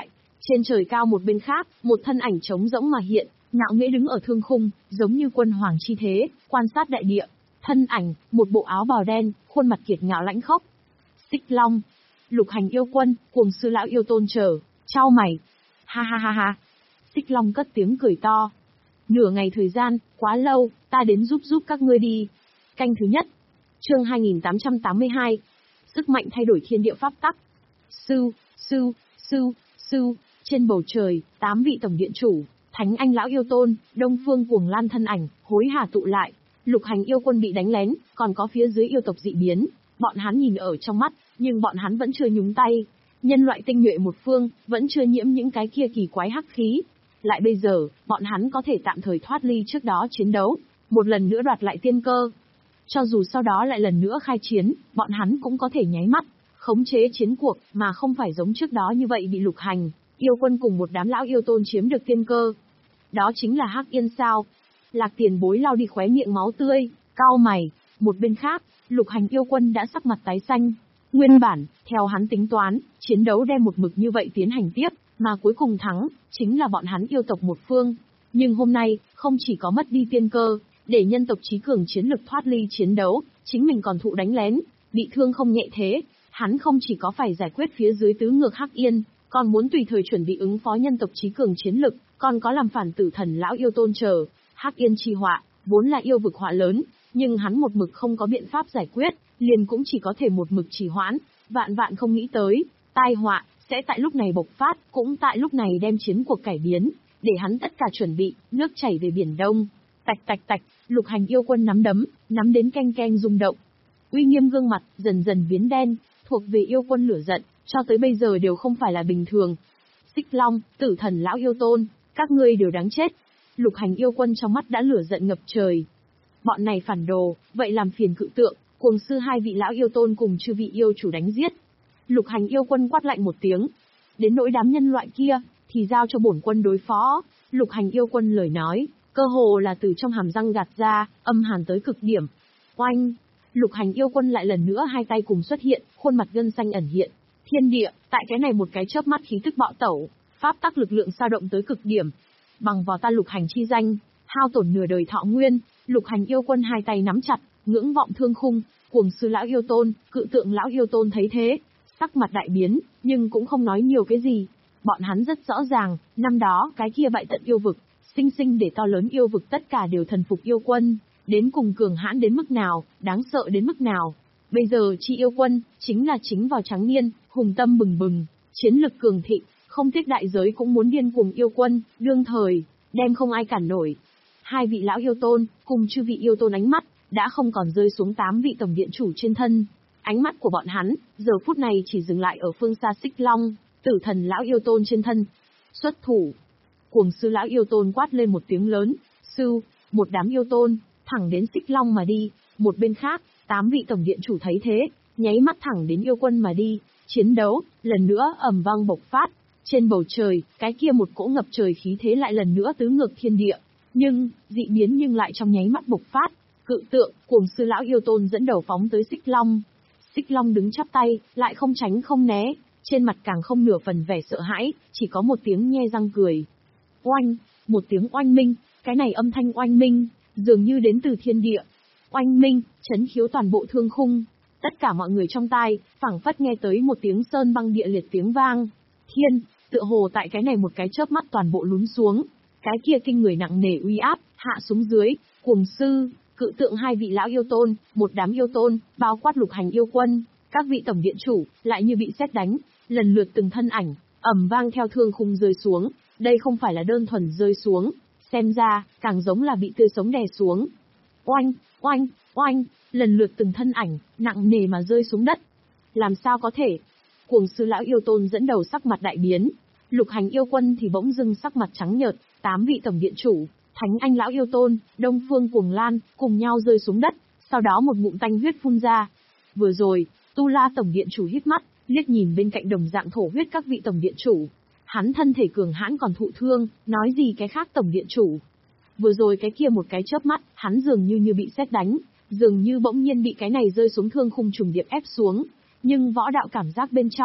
S1: Trên trời cao một bên khác, một thân ảnh trống rỗng mà hiện, ngạo nghễ đứng ở thương khung, giống như quân hoàng chi thế, quan sát đại địa. Thân ảnh, một bộ áo bào đen, khuôn mặt kiệt ngạo lãnh khốc. Xích Long, Lục Hành yêu quân, Cuồng Sư lão yêu tôn chờ, chau mày. Ha ha ha ha. Xích Long cất tiếng cười to. Nửa ngày thời gian, quá lâu, ta đến giúp giúp các ngươi đi. Canh thứ nhất. Chương hai nghìn tám trăm tám mươi hai. Sức mạnh thay đổi thiên địa pháp tắc. Sư, sư, sư, sư, trên bầu trời, tám vị tổng điện chủ, Thánh Anh lão yêu tôn, Đông Phương Cuồng Lan thân ảnh, hối hả tụ lại. Lục Hành yêu quân bị đánh lén, còn có phía dưới yêu tộc dị biến, bọn hắn nhìn ở trong mắt, nhưng bọn hắn vẫn chưa nhúng tay. Nhân loại tinh nhuệ một phương, vẫn chưa nhiễm những cái kia kỳ quái hắc khí. Lại bây giờ, bọn hắn có thể tạm thời thoát ly trước đó chiến đấu, một lần nữa đoạt lại tiên cơ. Cho dù sau đó lại lần nữa khai chiến, bọn hắn cũng có thể nháy mắt, khống chế chiến cuộc, mà không phải giống trước đó như vậy bị Lục Hành yêu quân cùng một đám lão yêu tôn chiếm được tiên cơ. Đó chính là Hắc Yên sao? Lạc Tiền Bối lau đi khóe miệng máu tươi, cau mày. Một bên khác, Lục Hành yêu quân đã sắc mặt tái xanh. Nguyên bản, theo hắn tính toán, chiến đấu đem một mực như vậy tiến hành tiếp, mà cuối cùng thắng, chính là bọn hắn yêu tộc một phương. Nhưng hôm nay, không chỉ có mất đi tiên cơ, để nhân tộc trí cường chiến lực thoát ly chiến đấu, chính mình còn thụ đánh lén, bị thương không nhẹ thế. Hắn không chỉ có phải giải quyết phía dưới tứ ngược Hắc Yên, còn muốn tùy thời chuẩn bị ứng phó nhân tộc trí cường chiến lực, còn có làm phản tử thần lão yêu tôn chờ. Hắc Yên chi họa, vốn là yêu vực họa lớn, nhưng hắn một mực không có biện pháp giải quyết, liền cũng chỉ có thể một mực trì hoãn, vạn vạn không nghĩ tới, tai họa sẽ tại lúc này bộc phát, cũng tại lúc này đem chiến cuộc cải biến, để hắn tất cả chuẩn bị, nước chảy về biển Đông. Tạch tạch tạch, Lục Hành yêu quân nắm đấm, nắm đến keng keng rung động. Uy nghiêm gương mặt dần dần biến đen, thuộc về yêu quân lửa giận, cho tới bây giờ đều không phải là bình thường. Xích Long, tử thần lão yêu tôn, các ngươi đều đáng chết. Lục Hành yêu quân trong mắt đã lửa giận ngập trời. Bọn này phản đồ, vậy làm phiền cự tượng, Cuồng Sư hai vị lão yêu tôn cùng chư vị yêu chủ đánh giết. Lục Hành yêu quân quát lạnh một tiếng. Đến nỗi đám nhân loại kia, thì giao cho bổn quân đối phó. Lục Hành yêu quân lời nói, cơ hồ là từ trong hàm răng gạt ra, âm hàn tới cực điểm. Oanh! Lục Hành yêu quân lại lần nữa hai tay cùng xuất hiện, khuôn mặt gân xanh ẩn hiện. Thiên địa, tại cái này một cái chớp mắt khí tức bạo tẩu, pháp tắc lực lượng sao động tới cực điểm. Bằng vào ta Lục Hành chi danh, hao tổn nửa đời thọ nguyên, Lục Hành yêu quân hai tay nắm chặt, ngưỡng vọng thương khung, Cuồng Sư lão yêu tôn, cự tượng lão yêu tôn thấy thế, sắc mặt đại biến, nhưng cũng không nói nhiều cái gì. Bọn hắn rất rõ ràng, năm đó cái kia bại tận yêu vực, sinh sinh để to lớn yêu vực tất cả đều thần phục yêu quân, đến cùng cường hãn đến mức nào, đáng sợ đến mức nào. Bây giờ chi yêu quân, chính là chính vào trắng niên, hùng tâm bừng bừng, chiến lực cường thịnh, không tiếc đại giới cũng muốn điên cuồng yêu quân, đương thời, đem không ai cản nổi. Hai vị lão yêu tôn, cùng chư vị yêu tôn ánh mắt, đã không còn rơi xuống tám vị tổng điện chủ trên thân. Ánh mắt của bọn hắn, giờ phút này chỉ dừng lại ở phương xa Xích Long, tử thần lão yêu tôn trên thân. Xuất thủ. Cuồng Sư lão yêu tôn quát lên một tiếng lớn, sư, một đám yêu tôn, thẳng đến Xích Long mà đi. Một bên khác, tám vị tổng điện chủ thấy thế, nháy mắt thẳng đến yêu quân mà đi. Chiến đấu, lần nữa ầm vang bộc phát. Trên bầu trời, cái kia một cỗ ngập trời khí thế lại lần nữa tứ ngược thiên địa. Nhưng, dị biến nhưng lại trong nháy mắt bộc phát. Cự tượng, Cuồng Sư lão yêu tôn dẫn đầu phóng tới Xích Long. Xích Long đứng chắp tay, lại không tránh không né, trên mặt càng không nửa phần vẻ sợ hãi, chỉ có một tiếng nhe răng cười. Oanh, một tiếng oanh minh, cái này âm thanh oanh minh, dường như đến từ thiên địa. Oanh minh, chấn khiếu toàn bộ thương khung, tất cả mọi người trong tai, phảng phất nghe tới một tiếng sơn băng địa liệt tiếng vang. Thiên, tựa hồ tại cái này một cái chớp mắt toàn bộ lún xuống, cái kia kinh người nặng nề uy áp, hạ xuống dưới, Cuồng Sư, cự tượng hai vị lão yêu tôn, một đám yêu tôn, bao quát Lục Hành yêu quân, các vị tổng điện chủ, lại như bị sét đánh, lần lượt từng thân ảnh, ầm vang theo thương khung rơi xuống, đây không phải là đơn thuần rơi xuống, xem ra, càng giống là bị tươi sống đè xuống. Oanh, oanh, oanh, lần lượt từng thân ảnh, nặng nề mà rơi xuống đất. Làm sao có thể? Cuồng Sư lão yêu tôn dẫn đầu sắc mặt đại biến, Lục Hành yêu quân thì bỗng dưng sắc mặt trắng nhợt, tám vị tổng điện chủ, Thánh Anh lão yêu tôn, Đông Phương Cuồng Lan, cùng nhau rơi xuống đất, sau đó một ngụm tanh huyết phun ra. Vừa rồi, Tu La tổng điện chủ hít mắt, liếc nhìn bên cạnh đồng dạng thổ huyết các vị tổng điện chủ. Hắn thân thể cường hãn còn thụ thương, nói gì cái khác tổng điện chủ. Vừa rồi cái kia một cái chớp mắt, hắn dường như như bị sét đánh, dường như bỗng nhiên bị cái này rơi xuống thương khung trùng điệp ép xuống, nhưng võ đạo cảm giác bên trong,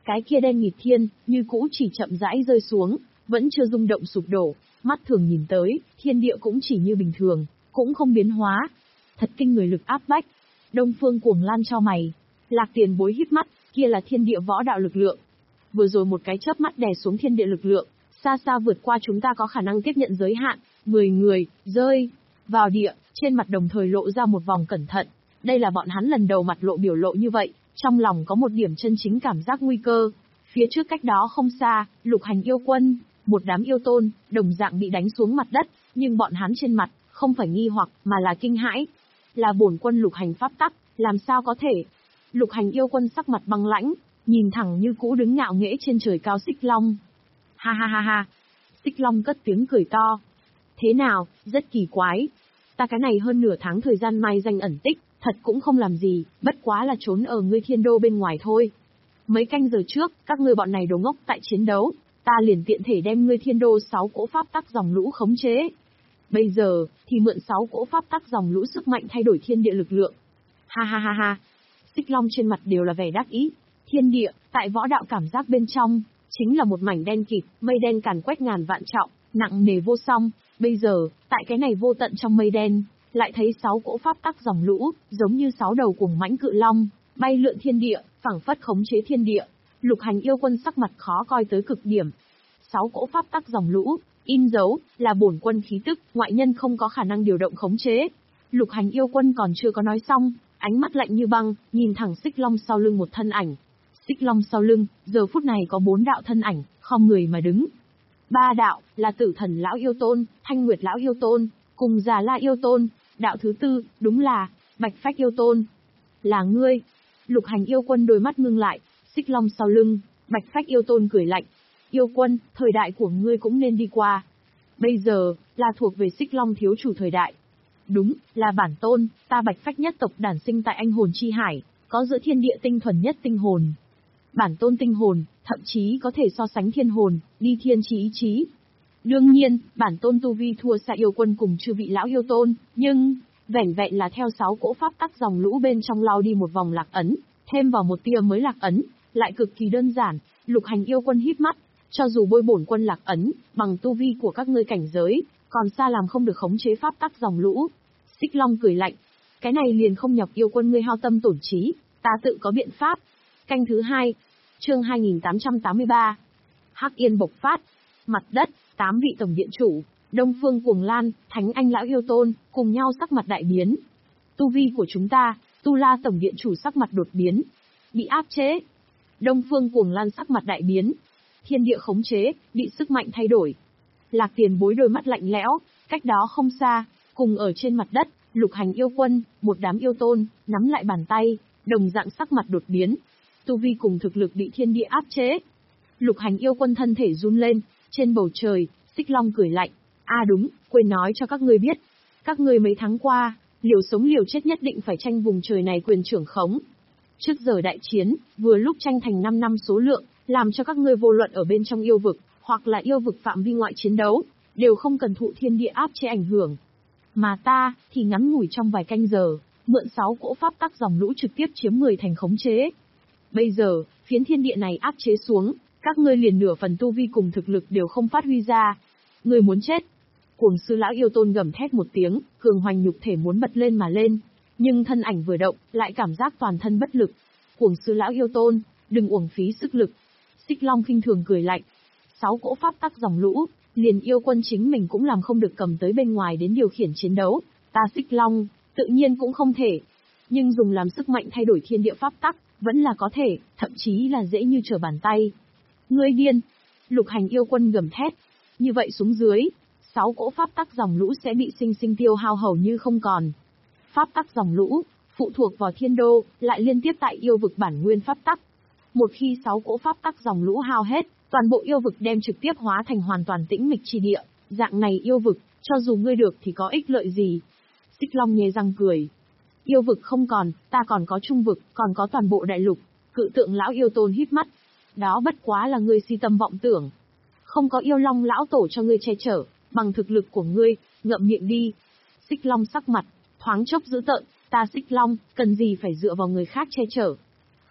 S1: Cái kia đen nghịt thiên, như cũ chỉ chậm rãi rơi xuống, vẫn chưa rung động sụp đổ, mắt thường nhìn tới, thiên địa cũng chỉ như bình thường, cũng không biến hóa. Thật kinh người lực áp bách. Đông Phương Cuồng Lan cho mày. Lạc Tiền Bối híp mắt, kia là thiên địa võ đạo lực lượng. Vừa rồi một cái chớp mắt đè xuống thiên địa lực lượng, xa xa vượt qua chúng ta có khả năng tiếp nhận giới hạn, mười người, rơi vào địa, trên mặt đồng thời lộ ra một vòng cẩn thận. Đây là bọn hắn lần đầu mặt lộ biểu lộ như vậy, trong lòng có một điểm chân chính cảm giác nguy cơ. Phía trước cách đó không xa, Lục Hành yêu quân, một đám yêu tôn, đồng dạng bị đánh xuống mặt đất, nhưng bọn hắn trên mặt, không phải nghi hoặc, mà là kinh hãi. Là bổn quân Lục Hành pháp tắc, làm sao có thể? Lục Hành yêu quân sắc mặt băng lãnh, nhìn thẳng như cũ đứng ngạo nghễ trên trời cao Xích Long. Ha ha ha ha. Xích Long cất tiếng cười to. Thế nào, rất kỳ quái. Ta cái này hơn nửa tháng thời gian mai danh ẩn tích, thật cũng không làm gì, bất quá là trốn ở ngươi thiên đô bên ngoài thôi. Mấy canh giờ trước, các ngươi bọn này đồ ngốc tại chiến đấu, ta liền tiện thể đem ngươi thiên đô sáu cỗ pháp tắc dòng lũ khống chế. Bây giờ, thì mượn sáu cỗ pháp tắc dòng lũ sức mạnh thay đổi thiên địa lực lượng. Ha ha ha ha. Xích Long trên mặt đều là vẻ đắc ý. Thiên địa, tại võ đạo cảm giác bên trong, chính là một mảnh đen kịt, mây đen càn quét ngàn vạn trọng, nặng nề vô song. Bây giờ, tại cái này vô tận trong mây đen, lại thấy sáu cỗ pháp tắc dòng lũ, giống như sáu đầu cuồng mãnh cự long, bay lượn thiên địa, phảng phất khống chế thiên địa. Lục Hành yêu quân sắc mặt khó coi tới cực điểm. Sáu cỗ pháp tắc dòng lũ, in dấu, là bổn quân khí tức, ngoại nhân không có khả năng điều động khống chế. Lục Hành yêu quân còn chưa có nói xong, ánh mắt lạnh như băng, nhìn thẳng Xích Long sau lưng một thân ảnh. Xích Long sau lưng, giờ phút này có bốn đạo thân ảnh, khom người mà đứng. Ba đạo, là Tử Thần Lão Yêu Tôn, Thanh Nguyệt Lão Yêu Tôn, cùng Già La Yêu Tôn. Đạo thứ tư, đúng là, Bạch Phách Yêu Tôn. Là ngươi. Lục Hành yêu quân đôi mắt ngưng lại, Xích Long sau lưng, Bạch Phách Yêu Tôn cười lạnh. Yêu quân, thời đại của ngươi cũng nên đi qua. Bây giờ, là thuộc về Xích Long thiếu chủ thời đại. Đúng, là bản tôn, ta Bạch Phách nhất tộc đản sinh tại anh hồn chi hải, có giữa thiên địa tinh thuần nhất tinh hồn. Bản tôn tinh hồn, thậm chí có thể so sánh thiên hồn, đi thiên chí ý chí. Đương nhiên, bản tôn tu vi thua xa yêu quân cùng chư vị lão yêu tôn, nhưng, vẻn vẹn là theo sáu cỗ pháp tắc dòng lũ bên trong lao đi một vòng lạc ấn, thêm vào một tia mới lạc ấn, lại cực kỳ đơn giản. Lục Hành yêu quân híp mắt, cho dù bôi bổn quân lạc ấn, bằng tu vi của các ngươi cảnh giới, còn xa làm không được khống chế pháp tắc dòng lũ. Xích Long cười lạnh, cái này liền không nhọc yêu quân ngươi hao tâm tổn trí, ta tự có biện pháp. Canh thứ hai, chương hai nghìn tám trăm tám mươi ba. Hắc Yên bộc phát. Mặt đất, tám vị tổng điện chủ, Đông Phương Cuồng Lan, Thánh Anh Lão Yêu Tôn, cùng nhau sắc mặt đại biến. Tu vi của chúng ta, Tu La tổng điện chủ sắc mặt đột biến, bị áp chế. Đông Phương Cuồng Lan sắc mặt đại biến, thiên địa khống chế, bị sức mạnh thay đổi. Lạc Tiền Bối đôi mắt lạnh lẽo, cách đó không xa, cùng ở trên mặt đất, Lục Hành yêu quân, một đám yêu tôn, nắm lại bàn tay, đồng dạng sắc mặt đột biến. Tu vi cùng thực lực bị thiên địa áp chế. Lục Hành yêu quân thân thể run lên, trên bầu trời, Xích Long cười lạnh. À đúng, quên nói cho các ngươi biết. Các ngươi mấy tháng qua, liều sống liều chết nhất định phải tranh vùng trời này quyền trưởng khống. Trước giờ đại chiến, vừa lúc tranh thành năm năm số lượng, làm cho các ngươi vô luận ở bên trong yêu vực, hoặc là yêu vực phạm vi ngoại chiến đấu, đều không cần thụ thiên địa áp chế ảnh hưởng. Mà ta, thì ngắn ngủi trong vài canh giờ, mượn sáu cỗ pháp tắc dòng lũ trực tiếp chiếm người thành khống chế. Bây giờ, phiến thiên địa này áp chế xuống, các ngươi liền nửa phần tu vi cùng thực lực đều không phát huy ra. Ngươi muốn chết. Cuồng sư lão yêu tôn gầm thét một tiếng, cường hoành nhục thể muốn bật lên mà lên. Nhưng thân ảnh vừa động, lại cảm giác toàn thân bất lực. Cuồng sư lão yêu tôn, đừng uổng phí sức lực. Xích Long khinh thường cười lạnh. Sáu cỗ pháp tắc dòng lũ, liền yêu quân chính mình cũng làm không được cầm tới bên ngoài đến điều khiển chiến đấu. Ta Xích Long, tự nhiên cũng không thể. Nhưng dùng làm sức mạnh thay đổi thiên địa pháp tắc, vẫn là có thể, thậm chí là dễ như trở bàn tay. Ngươi điên! Lục Hành yêu quân gầm thét. Như vậy xuống dưới, sáu cỗ pháp tắc dòng lũ sẽ bị sinh sinh tiêu hao hầu như không còn. Pháp tắc dòng lũ, phụ thuộc vào thiên đô, lại liên tiếp tại yêu vực bản nguyên pháp tắc. Một khi sáu cỗ pháp tắc dòng lũ hao hết, toàn bộ yêu vực đem trực tiếp hóa thành hoàn toàn tĩnh mịch chi địa. Dạng này yêu vực, cho dù ngươi được thì có ích lợi gì? Xích Long nhếch răng cười. Yêu vực không còn, ta còn có trung vực, còn có toàn bộ đại lục. Cự tượng lão yêu tôn híp mắt. Đó bất quá là ngươi si tâm vọng tưởng. Không có yêu long lão tổ cho ngươi che chở, bằng thực lực của ngươi, ngậm miệng đi. Xích Long sắc mặt, thoáng chốc dữ tợn, ta Xích Long, cần gì phải dựa vào người khác che chở.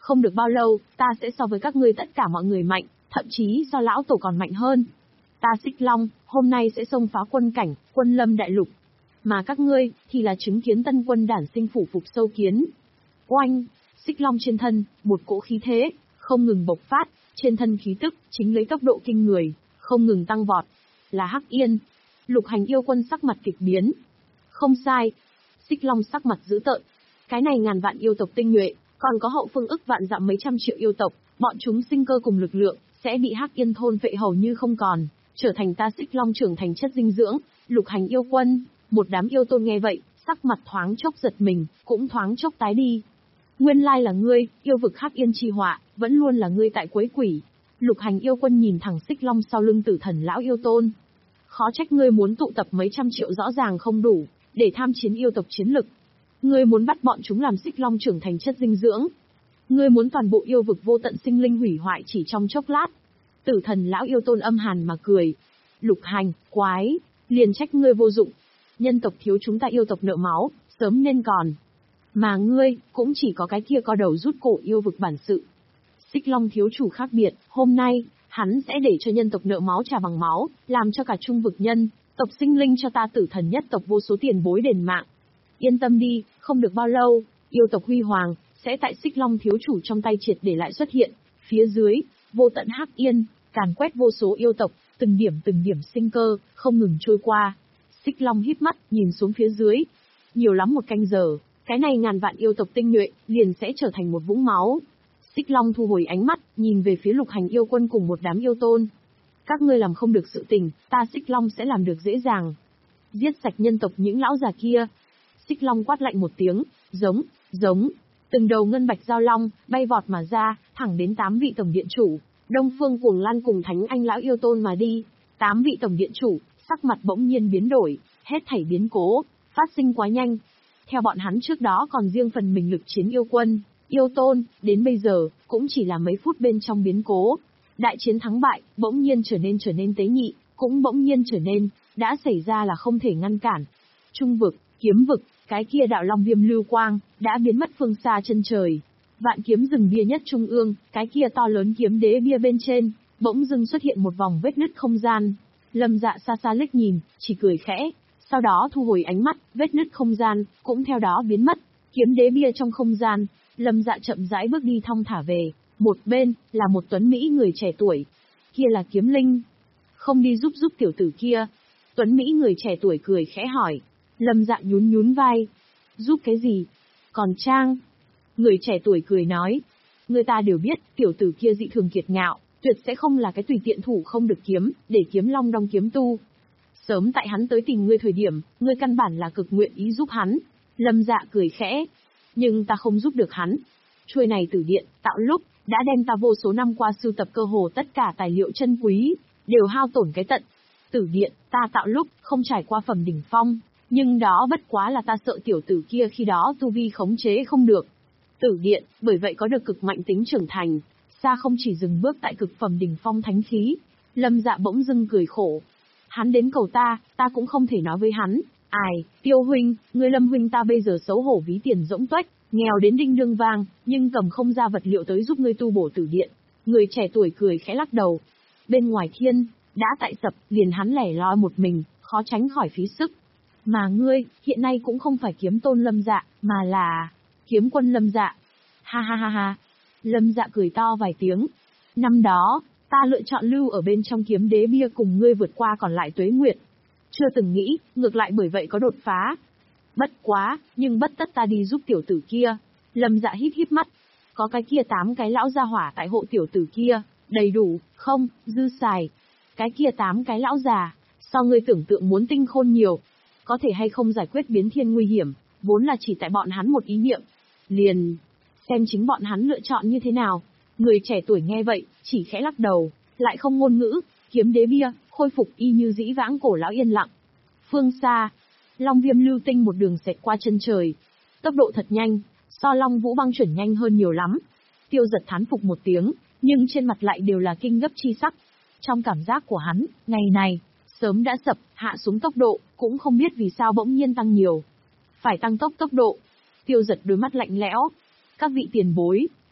S1: Không được bao lâu, ta sẽ so với các ngươi tất cả mọi người mạnh, thậm chí so lão tổ còn mạnh hơn. Ta Xích Long, hôm nay sẽ xông phá quân cảnh, quân lâm đại lục. Mà các ngươi, thì là chứng kiến tân quân đản sinh phủ phục sâu kiến. Oanh, Xích Long trên thân, một cỗ khí thế, không ngừng bộc phát, trên thân khí tức, chính lấy tốc độ kinh người, không ngừng tăng vọt. Là Hắc Yên. Lục Hành yêu quân sắc mặt kịch biến. Không sai. Xích Long sắc mặt dữ tợn. Cái này ngàn vạn yêu tộc tinh nhuệ, còn có hậu phương ức vạn dặm mấy trăm triệu yêu tộc, bọn chúng sinh cơ cùng lực lượng, sẽ bị Hắc Yên thôn phệ hầu như không còn, trở thành ta Xích Long trưởng thành chất dinh dưỡng. Lục Hành yêu quân, một đám yêu tôn nghe vậy, sắc mặt thoáng chốc giật mình, cũng thoáng chốc tái đi. Nguyên lai là ngươi, yêu vực Hắc Yên chi họa, vẫn luôn là ngươi tại quấy quỷ. Lục Hành yêu quân nhìn thẳng Xích Long sau lưng tử thần lão yêu tôn. Khó trách ngươi muốn tụ tập mấy trăm triệu rõ ràng không đủ, để tham chiến yêu tộc chiến lực. Ngươi muốn bắt bọn chúng làm Xích Long trưởng thành chất dinh dưỡng. Ngươi muốn toàn bộ yêu vực vô tận sinh linh hủy hoại chỉ trong chốc lát. Tử thần lão yêu tôn âm hàn mà cười. Lục Hành, quái, liền trách ngươi vô dụng. Nhân tộc thiếu chúng ta yêu tộc nợ máu, sớm nên còn. Mà ngươi, cũng chỉ có cái kia co đầu rút cổ yêu vực bản sự. Xích Long thiếu chủ khác biệt, hôm nay, hắn sẽ để cho nhân tộc nợ máu trả bằng máu, làm cho cả trung vực nhân, tộc sinh linh cho ta tử thần nhất tộc vô số tiền bối đền mạng. Yên tâm đi, không được bao lâu, yêu tộc huy hoàng, sẽ tại Xích Long thiếu chủ trong tay triệt để lại xuất hiện. Phía dưới, vô tận Hắc Yên, càn quét vô số yêu tộc, từng điểm từng điểm sinh cơ, không ngừng trôi qua. Xích Long híp mắt, nhìn xuống phía dưới. Nhiều lắm một canh giờ, cái này ngàn vạn yêu tộc tinh nhuệ, liền sẽ trở thành một vũng máu. Xích Long thu hồi ánh mắt, nhìn về phía Lục Hành yêu quân cùng một đám yêu tôn. Các ngươi làm không được sự tình, ta Xích Long sẽ làm được dễ dàng. Giết sạch nhân tộc những lão già kia. Xích Long quát lạnh một tiếng, giống, giống. Từng đầu ngân bạch giao long, bay vọt mà ra, thẳng đến tám vị tổng điện chủ. Đông Phương Cuồng Lan cùng Thánh Anh lão yêu tôn mà đi. Tám vị tổng điện chủ, sắc mặt bỗng nhiên biến đổi, hết thảy biến cố, phát sinh quá nhanh. Theo bọn hắn trước đó còn riêng phần mình lực chiến yêu quân, yêu tôn, đến bây giờ, cũng chỉ là mấy phút bên trong biến cố. Đại chiến thắng bại, bỗng nhiên trở nên trở nên tế nhị, cũng bỗng nhiên trở nên, đã xảy ra là không thể ngăn cản. Trung vực, kiếm vực, cái kia đạo long viêm lưu quang, đã biến mất phương xa chân trời. Vạn kiếm rừng bia nhất trung ương, cái kia to lớn kiếm đế bia bên trên, bỗng dưng xuất hiện một vòng vết nứt không gian. Lâm Dạ xa xa liếc nhìn, chỉ cười khẽ, sau đó thu hồi ánh mắt, vết nứt không gian, cũng theo đó biến mất. Kiếm đế bia trong không gian, Lâm Dạ chậm rãi bước đi thong thả về, một bên, là một tuấn Mỹ người trẻ tuổi. Kia là Kiếm Linh. Không đi giúp giúp tiểu tử kia. Tuấn Mỹ người trẻ tuổi cười khẽ hỏi. Lâm Dạ nhún nhún vai. Giúp cái gì? Còn Trang? Người trẻ tuổi cười nói. Người ta đều biết, tiểu tử kia dị thường kiệt ngạo, tuyệt sẽ không là cái tùy tiện thủ không được kiếm, để kiếm long đong kiếm tu. Sớm tại hắn tới tìm ngươi thời điểm, ngươi căn bản là cực nguyện ý giúp hắn. Lâm Dạ cười khẽ. Nhưng ta không giúp được hắn. Chuôi này tử điện, tạo lúc, đã đem ta vô số năm qua sưu tập cơ hồ tất cả tài liệu chân quý, đều hao tổn cái tận. Tử điện, ta tạo lúc, không trải qua phẩm đỉnh phong, nhưng đó bất quá là ta sợ tiểu tử kia khi đó tu vi khống chế không được. Tử điện, bởi vậy có được cực mạnh tính trưởng thành, xa không chỉ dừng bước tại cực phẩm đỉnh phong thánh khí. Lâm Dạ bỗng dưng cười khổ. Hắn đến cầu ta, ta cũng không thể nói với hắn. Ai, Tiêu huynh, ngươi Lâm huynh ta bây giờ xấu hổ ví tiền rỗng tuếch, nghèo đến đinh đương vang, nhưng cầm không ra vật liệu tới giúp ngươi tu bổ tử điện. Người trẻ tuổi cười khẽ lắc đầu. Bên ngoài thiên, đã tại sập, liền hắn lẻ loi một mình, khó tránh khỏi phí sức. Mà ngươi, hiện nay cũng không phải kiếm tôn Lâm Dạ, mà là kiếm quân Lâm Dạ. Ha ha ha ha. Lâm Dạ cười to vài tiếng. Năm đó, ta lựa chọn lưu ở bên trong kiếm đế bia cùng ngươi vượt qua còn lại tuế nguyệt. Chưa từng nghĩ, ngược lại bởi vậy có đột phá. Bất quá, nhưng bất tất ta đi giúp tiểu tử kia. Lâm Dạ híp híp mắt. Có cái kia tám cái lão gia hỏa tại hộ tiểu tử kia, đầy đủ, không, dư xài. Cái kia tám cái lão già, so ngươi tưởng tượng muốn tinh khôn nhiều. Có thể hay không giải quyết biến thiên nguy hiểm, vốn là chỉ tại bọn hắn một ý niệm. Liền, xem chính bọn hắn lựa chọn như thế nào. Người trẻ tuổi nghe vậy, chỉ khẽ lắc đầu, lại không ngôn ngữ. Kiếm đế bia, khôi phục y như dĩ vãng cổ lão yên lặng. Phương xa, long viêm lưu tinh một đường xẹt qua chân trời. Tốc độ thật nhanh, so long vũ băng chuẩn nhanh hơn nhiều lắm. Tiêu Giật thán phục một tiếng, nhưng trên mặt lại đều là kinh gấp chi sắc. Trong cảm giác của hắn, ngày này, sớm đã sập, hạ xuống tốc độ, cũng không biết vì sao bỗng nhiên tăng nhiều. Phải tăng tốc tốc độ. Tiêu Giật đôi mắt lạnh lẽo. Các vị tiền bối,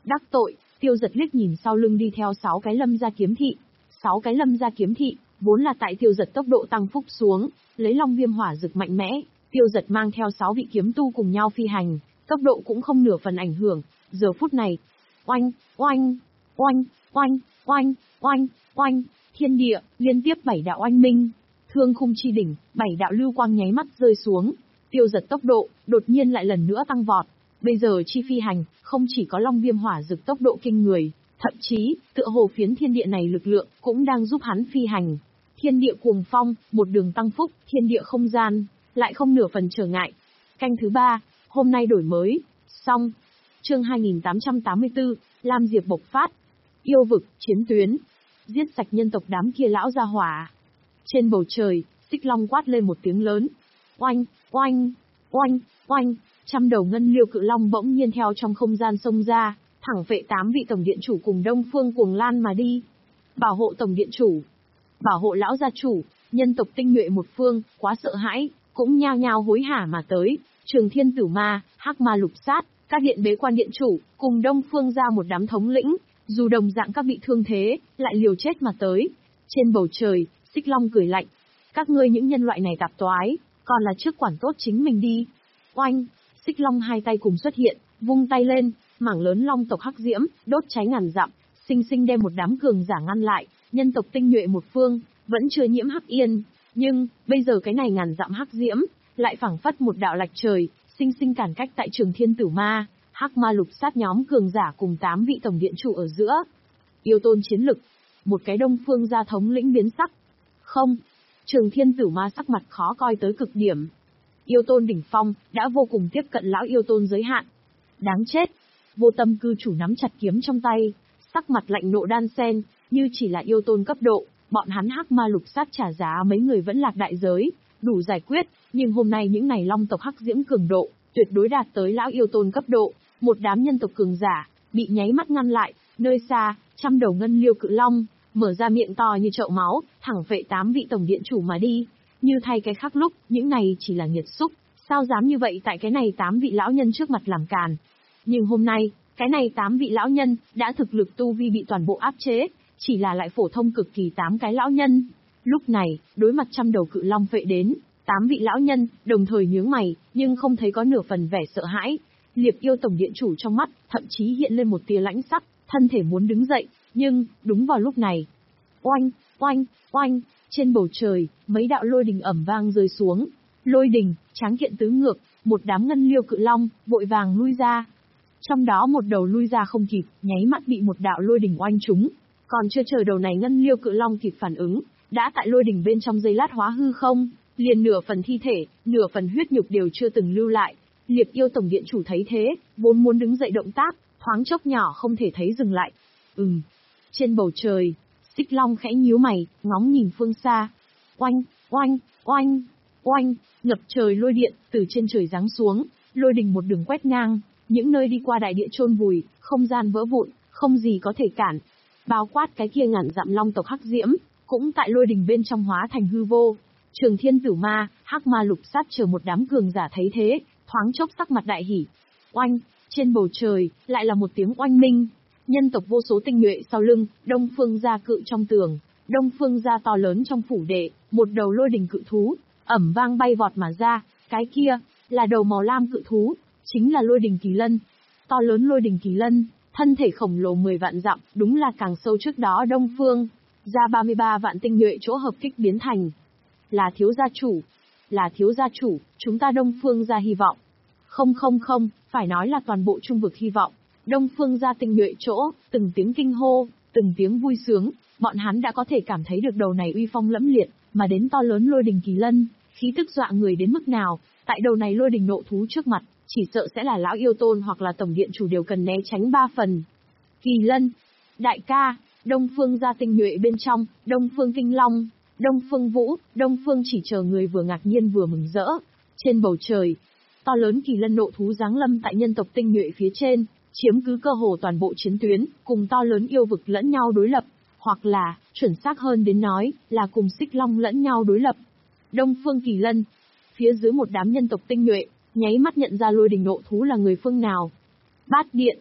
S1: Đắc tội, Tiêu Giật liếc nhìn sau lưng đi theo sáu cái Lâm gia kiếm thị. Sáu cái Lâm gia kiếm thị, vốn là tại Tiêu Giật tốc độ tăng phúc xuống, lấy Long Viêm hỏa dực mạnh mẽ, Tiêu Giật mang theo sáu vị kiếm tu cùng nhau phi hành, tốc độ cũng không nửa phần ảnh hưởng. Giờ phút này, oanh, oanh, oanh, oanh, oanh, oanh, oanh, thiên địa liên tiếp bảy đạo oanh minh, thương khung chi đỉnh, bảy đạo lưu quang nháy mắt rơi xuống. Tiêu Giật tốc độ đột nhiên lại lần nữa tăng vọt. Bây giờ chi phi hành, không chỉ có Long Viêm hỏa dực tốc độ kinh người, thậm chí, tựa hồ phiến thiên địa này lực lượng cũng đang giúp hắn phi hành. Thiên địa cuồng phong, một đường tăng phúc, thiên địa không gian, lại không nửa phần trở ngại. Canh thứ ba, hôm nay đổi mới, xong. Chương hai nghìn tám trăm tám mươi tư, Lam Diệp bộc phát. Yêu vực, chiến tuyến. Giết sạch nhân tộc đám kia lão gia hỏa. Trên bầu trời, Xích Long quát lên một tiếng lớn. Oanh, oanh, oanh, oanh, trăm đầu ngân liêu cự long bỗng nhiên theo trong không gian xông ra, thẳng vệ tám vị tổng điện chủ cùng Đông Phương Cuồng Lan mà đi. Bảo hộ tổng điện chủ, bảo hộ lão gia chủ, nhân tộc tinh nhuệ một phương, quá sợ hãi, cũng nhao nhao hối hả mà tới. Trường Thiên Tử Ma, Hắc Ma Lục Sát, các điện bế quan điện chủ, cùng Đông Phương ra một đám thống lĩnh, dù đồng dạng các vị thương thế, lại liều chết mà tới. Trên bầu trời, Xích Long cười lạnh. Các ngươi những nhân loại này tạp toái, còn là trước quản tốt chính mình đi. Oanh, Xích Long hai tay cùng xuất hiện, vung tay lên, mảng lớn long tộc hắc diễm, đốt cháy ngàn dặm, sinh sinh đem một đám cường giả ngăn lại. Nhân tộc tinh nhuệ một phương, vẫn chưa nhiễm hắc yên, nhưng, bây giờ cái này ngàn dặm hắc diễm, lại phảng phất một đạo lạch trời, sinh sinh cản cách tại Trường Thiên Tử Ma, Hắc Ma Lục Sát nhóm cường giả cùng tám vị tổng điện chủ ở giữa. Yêu tôn chiến lực, một cái Đông Phương gia thống lĩnh biến sắc. Không, Trường Thiên Tử Ma sắc mặt khó coi tới cực điểm. Yêu tôn đỉnh phong, đã vô cùng tiếp cận lão yêu tôn giới hạn. Đáng chết, Vô Tâm cư chủ nắm chặt kiếm trong tay, sắc mặt lạnh nộ đan sen, như chỉ là yêu tôn cấp độ, bọn hắn Hắc Ma Lục Sát trả giá mấy người vẫn lạc đại giới, đủ giải quyết, nhưng hôm nay những này long tộc hắc diễm cường độ, tuyệt đối đạt tới lão yêu tôn cấp độ, một đám nhân tộc cường giả, bị nháy mắt ngăn lại, nơi xa, trăm đầu ngân liêu cự long, mở ra miệng to như chậu máu, thẳng vệ tám vị tổng điện chủ mà đi, như thay cái khác lúc, những này chỉ là nghiệt xúc, sao dám như vậy tại cái này tám vị lão nhân trước mặt làm càn. Nhưng hôm nay, cái này tám vị lão nhân, đã thực lực tu vi bị toàn bộ áp chế, chỉ là lại phổ thông cực kỳ tám cái lão nhân. Lúc này, đối mặt trăm đầu cự long vệ đến, tám vị lão nhân, đồng thời nhướng mày, nhưng không thấy có nửa phần vẻ sợ hãi. Liệp yêu tổng điện chủ trong mắt, thậm chí hiện lên một tia lãnh sắc, thân thể muốn đứng dậy, nhưng, đúng vào lúc này. Oanh, oanh, oanh, trên bầu trời, mấy đạo lôi đình ẩm vang rơi xuống. Lôi đình, tráng kiện tứ ngược, một đám ngân liêu cự long, vội vàng lui ra. Trong đó một đầu lui ra không kịp, nháy mắt bị một đạo lôi đình oanh trúng. Còn chưa chờ đầu này ngân liêu cự long kịp phản ứng, đã tại lôi đình bên trong giây lát hóa hư không, liền nửa phần thi thể, nửa phần huyết nhục đều chưa từng lưu lại. Liệp yêu tổng điện chủ thấy thế, vốn muốn đứng dậy động tác, thoáng chốc nhỏ không thể thấy dừng lại. Ừm. Trên bầu trời, Xích Long khẽ nhíu mày, ngóng nhìn phương xa. Oanh, oanh, oanh, oanh, ngập trời lôi điện, từ trên trời giáng xuống, lôi đình một đường quét ngang, những nơi đi qua đại địa chôn vùi, không gian vỡ vụn, không gì có thể cản. Bao quát cái kia ngàn dặm long tộc hắc diễm, cũng tại lôi đình bên trong hóa thành hư vô. Trường Thiên Tử Ma, Hắc Ma Lục Sát chờ một đám cường giả thấy thế, thoáng chốc sắc mặt đại hỉ. Oanh, trên bầu trời, lại là một tiếng oanh minh. Nhân tộc vô số tinh nhuệ sau lưng, Đông Phương gia cự trong tường, Đông Phương gia to lớn trong phủ đệ, một đầu lôi đình cự thú, ẩm vang bay vọt mà ra, cái kia, là đầu màu lam cự thú, chính là lôi đình kỳ lân. To lớn lôi đình kỳ lân, thân thể khổng lồ mười vạn dặm, đúng là càng sâu trước đó Đông Phương ra ba mươi ba vạn tinh nhuệ chỗ hợp kích biến thành. Là thiếu gia chủ, là thiếu gia chủ, chúng ta Đông Phương gia hy vọng. Không không không, phải nói là toàn bộ trung vực hy vọng. Đông Phương gia tinh nhuệ chỗ, từng tiếng kinh hô, từng tiếng vui sướng, bọn hắn đã có thể cảm thấy được đầu này uy phong lẫm liệt, mà đến to lớn lôi đình kỳ lân, khí tức dọa người đến mức nào, tại đầu này lôi đình nộ thú trước mặt, chỉ sợ sẽ là lão yêu tôn hoặc là tổng điện chủ đều cần né tránh ba phần. Kỳ lân, đại ca, Đông Phương gia tinh nhuệ bên trong, Đông Phương Kinh Long, Đông Phương Vũ, Đông Phương chỉ chờ người vừa ngạc nhiên vừa mừng rỡ. Trên bầu trời, to lớn kỳ lân nộ thú giáng lâm tại nhân tộc tinh nhuệ phía trên, chiếm cứ cơ hồ toàn bộ chiến tuyến, cùng to lớn yêu vực lẫn nhau đối lập, hoặc là, chuẩn xác hơn đến nói, là cùng Xích Long lẫn nhau đối lập. Đông Phương Kỳ Lân, phía dưới một đám nhân tộc tinh nhuệ, nháy mắt nhận ra lôi đình nộ thú là người phương nào. Bát Điện,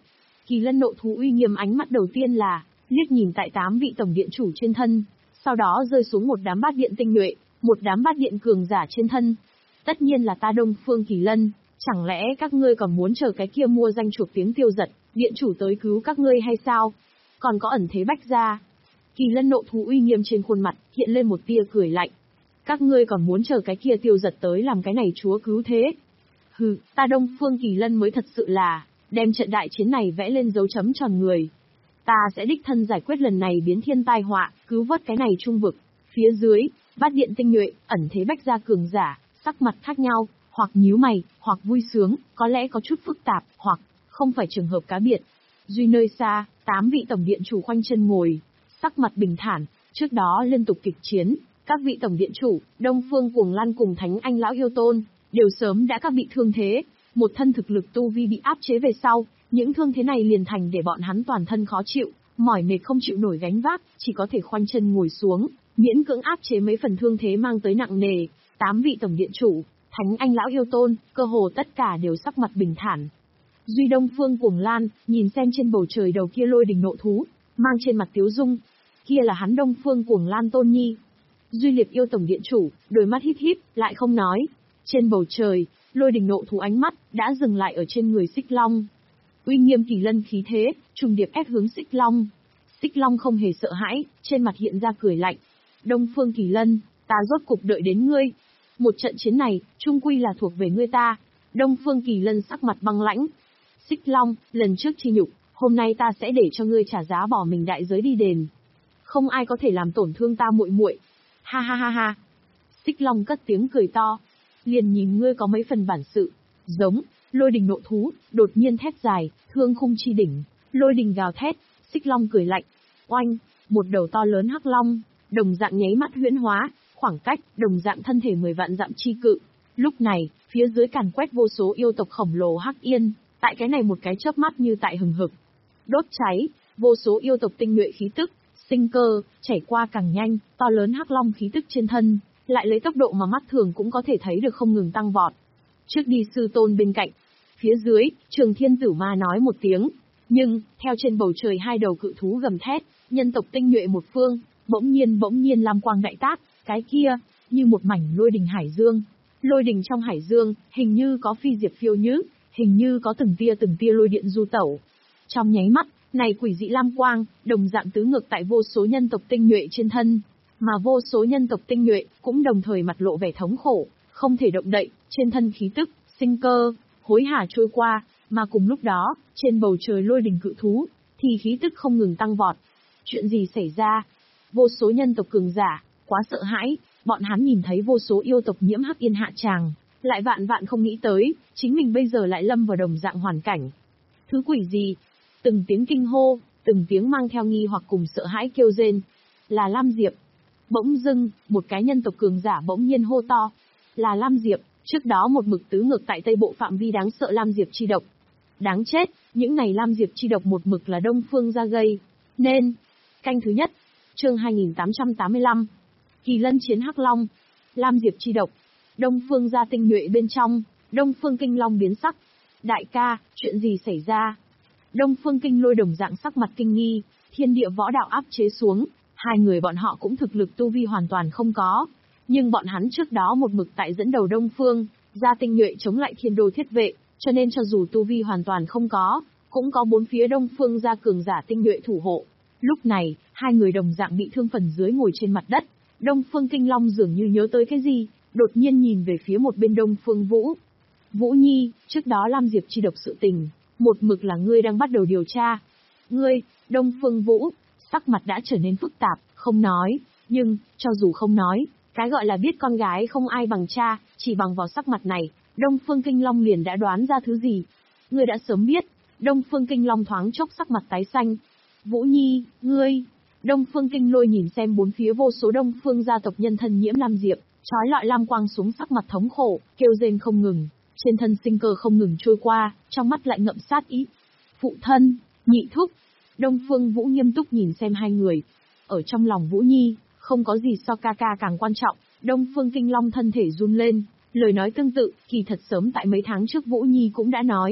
S1: Kỳ lân nộ thú uy nghiêm ánh mắt đầu tiên là liếc nhìn tại tám vị tổng điện chủ trên thân, sau đó rơi xuống một đám bát điện tinh nhuệ, một đám bát điện cường giả trên thân. Tất nhiên là ta Đông Phương Kỳ Lân, chẳng lẽ các ngươi còn muốn chờ cái kia mua danh chuộc tiếng Tiêu Giật, điện chủ tới cứu các ngươi hay sao? Còn có ẩn thế Bách gia. Kỳ lân nộ thú uy nghiêm trên khuôn mặt, hiện lên một tia cười lạnh. Các ngươi còn muốn chờ cái kia Tiêu Giật tới làm cái này chúa cứu thế? Hừ, ta Đông Phương Kỳ Lân mới thật sự là, đem trận đại chiến này vẽ lên dấu chấm tròn người. Ta sẽ đích thân giải quyết lần này biến thiên tai họa, cứu vớt cái này trung vực. Phía dưới, bát điện tinh nhuệ, ẩn thế Bách gia cường giả, sắc mặt khác nhau, hoặc nhíu mày, hoặc vui sướng, có lẽ có chút phức tạp, hoặc không phải trường hợp cá biệt. Duy nơi xa, tám vị tổng điện chủ khoanh chân ngồi, sắc mặt bình thản, trước đó liên tục kịch chiến, các vị tổng điện chủ, Đông Phương Cuồng Lan cùng Thánh Anh lão yêu tôn, đều sớm đã các bị thương thế, một thân thực lực tu vi bị áp chế về sau, những thương thế này liền thành để bọn hắn toàn thân khó chịu, mỏi mệt không chịu nổi gánh vác, chỉ có thể khoanh chân ngồi xuống, miễn cưỡng áp chế mấy phần thương thế mang tới nặng nề. Tám vị tổng điện chủ, Thánh Anh lão yêu tôn, cơ hồ tất cả đều sắc mặt bình thản. Duy Đông Phương Cuồng Lan, nhìn xem trên bầu trời đầu kia lôi đình nộ thú, mang trên mặt tiếu dung. Kia là hắn Đông Phương Cuồng Lan tôn nhi. Duy Liệp yêu tổng điện chủ, đôi mắt híp híp, lại không nói. Trên bầu trời, lôi đình nộ thú ánh mắt, đã dừng lại ở trên người Xích Long. Uy nghiêm kỳ lân khí thế, trùng điệp ép hướng Xích Long. Xích Long không hề sợ hãi, trên mặt hiện ra cười lạnh. Đông Phương Kỳ Lân, ta rốt cục đợi đến ngươi. Một trận chiến này, trung quy là thuộc về ngươi ta. Đông Phương Kỳ Lân sắc mặt băng lãnh. Xích Long, lần trước chi nhục, hôm nay ta sẽ để cho ngươi trả giá bỏ mình đại giới đi đền. Không ai có thể làm tổn thương ta muội muội. Ha ha ha ha. Xích Long cất tiếng cười to. Liền nhìn ngươi có mấy phần bản sự. Giống, lôi đình nộ thú, đột nhiên thét dài, thương khung chi đỉnh, lôi đình gào thét, Xích Long cười lạnh. Oanh, một đầu to lớn hắc long, đồng dạng nháy mắt huyễn hóa, khoảng cách, đồng dạng thân thể mười vạn dặm chi cự. Lúc này, phía dưới càn quét vô số yêu tộc khổng lồ hắc yên, tại cái này một cái chớp mắt như tại hừng hực. Đốt cháy, vô số yêu tộc tinh nhuệ khí tức, sinh cơ, chảy qua càng nhanh, to lớn hắc long khí tức trên thân, lại lấy tốc độ mà mắt thường cũng có thể thấy được không ngừng tăng vọt. Trước đi sư tôn bên cạnh, phía dưới, Trường Thiên Tử Ma nói một tiếng, nhưng, theo trên bầu trời hai đầu cự thú gầm thét, nhân tộc tinh nhuệ một phương, bỗng nhiên bỗng nhiên lam quang đại tác, cái kia, như một mảnh lôi đình hải dương. Lôi đình trong hải dương, hình như có phi diệp phiêu nhứ, hình như có từng tia từng tia lôi điện du tẩu. Trong nháy mắt, này quỷ dị lam quang, đồng dạng tứ ngược tại vô số nhân tộc tinh nhuệ trên thân, mà vô số nhân tộc tinh nhuệ cũng đồng thời mặt lộ vẻ thống khổ, không thể động đậy, trên thân khí tức, sinh cơ, hối hả trôi qua, mà cùng lúc đó, trên bầu trời lôi đình cự thú, thì khí tức không ngừng tăng vọt. Chuyện gì xảy ra? Vô số nhân tộc cường giả, quá sợ hãi, bọn hắn nhìn thấy vô số yêu tộc nhiễm hắc yên hạ tràng, lại vạn vạn không nghĩ tới, chính mình bây giờ lại lâm vào đồng dạng hoàn cảnh. Thứ quỷ gì? Từng tiếng kinh hô, từng tiếng mang theo nghi hoặc cùng sợ hãi kêu rên. Là Lam Diệp. Bỗng dưng, một cái nhân tộc cường giả bỗng nhiên hô to. Là Lam Diệp, trước đó một mực tứ ngược tại Tây Bộ phạm vi đáng sợ Lam Diệp chi độc. Đáng chết, những này Lam Diệp chi độc một mực là Đông Phương ra gây. Nên, canh thứ nhất, chương hai nghìn tám trăm tám mươi lăm. Kỳ lân chiến hắc long. Lam Diệp chi độc. Đông Phương gia tinh nhuệ bên trong, Đông Phương Kinh Long biến sắc. Đại ca, chuyện gì xảy ra? Đông Phương Kinh Lôi đồng dạng sắc mặt kinh nghi, thiên địa võ đạo áp chế xuống, hai người bọn họ cũng thực lực tu vi hoàn toàn không có, nhưng bọn hắn trước đó một mực tại dẫn đầu Đông Phương gia tinh nhuệ chống lại Thiên Đô Thiết Vệ, cho nên cho dù tu vi hoàn toàn không có, cũng có bốn phía Đông Phương gia cường giả tinh nhuệ thủ hộ. Lúc này, hai người đồng dạng bị thương phần dưới ngồi trên mặt đất. Đông Phương Kinh Long dường như nhớ tới cái gì, đột nhiên nhìn về phía một bên Đông Phương Vũ. Vũ Nhi, trước đó Lam Diệp chi độc sự tình, một mực là ngươi đang bắt đầu điều tra. Ngươi, Đông Phương Vũ, sắc mặt đã trở nên phức tạp, không nói, nhưng, cho dù không nói, cái gọi là biết con gái không ai bằng cha, chỉ bằng vào sắc mặt này, Đông Phương Kinh Long liền đã đoán ra thứ gì. Ngươi đã sớm biết. Đông Phương Kinh Long thoáng chốc sắc mặt tái xanh. Vũ Nhi, ngươi. Đông Phương Kinh Lôi nhìn xem bốn phía vô số Đông Phương gia tộc nhân thân nhiễm Lam Diệp, trói lọi lam quang xuống sắc mặt thống khổ, kêu rên không ngừng, trên thân sinh cơ không ngừng trôi qua, trong mắt lại ngậm sát ý. Phụ thân, nhị thúc. Đông Phương Vũ nghiêm túc nhìn xem hai người. Ở trong lòng Vũ Nhi, không có gì so ca ca càng quan trọng. Đông Phương Kinh Long thân thể run lên, lời nói tương tự, kỳ thật sớm tại mấy tháng trước Vũ Nhi cũng đã nói.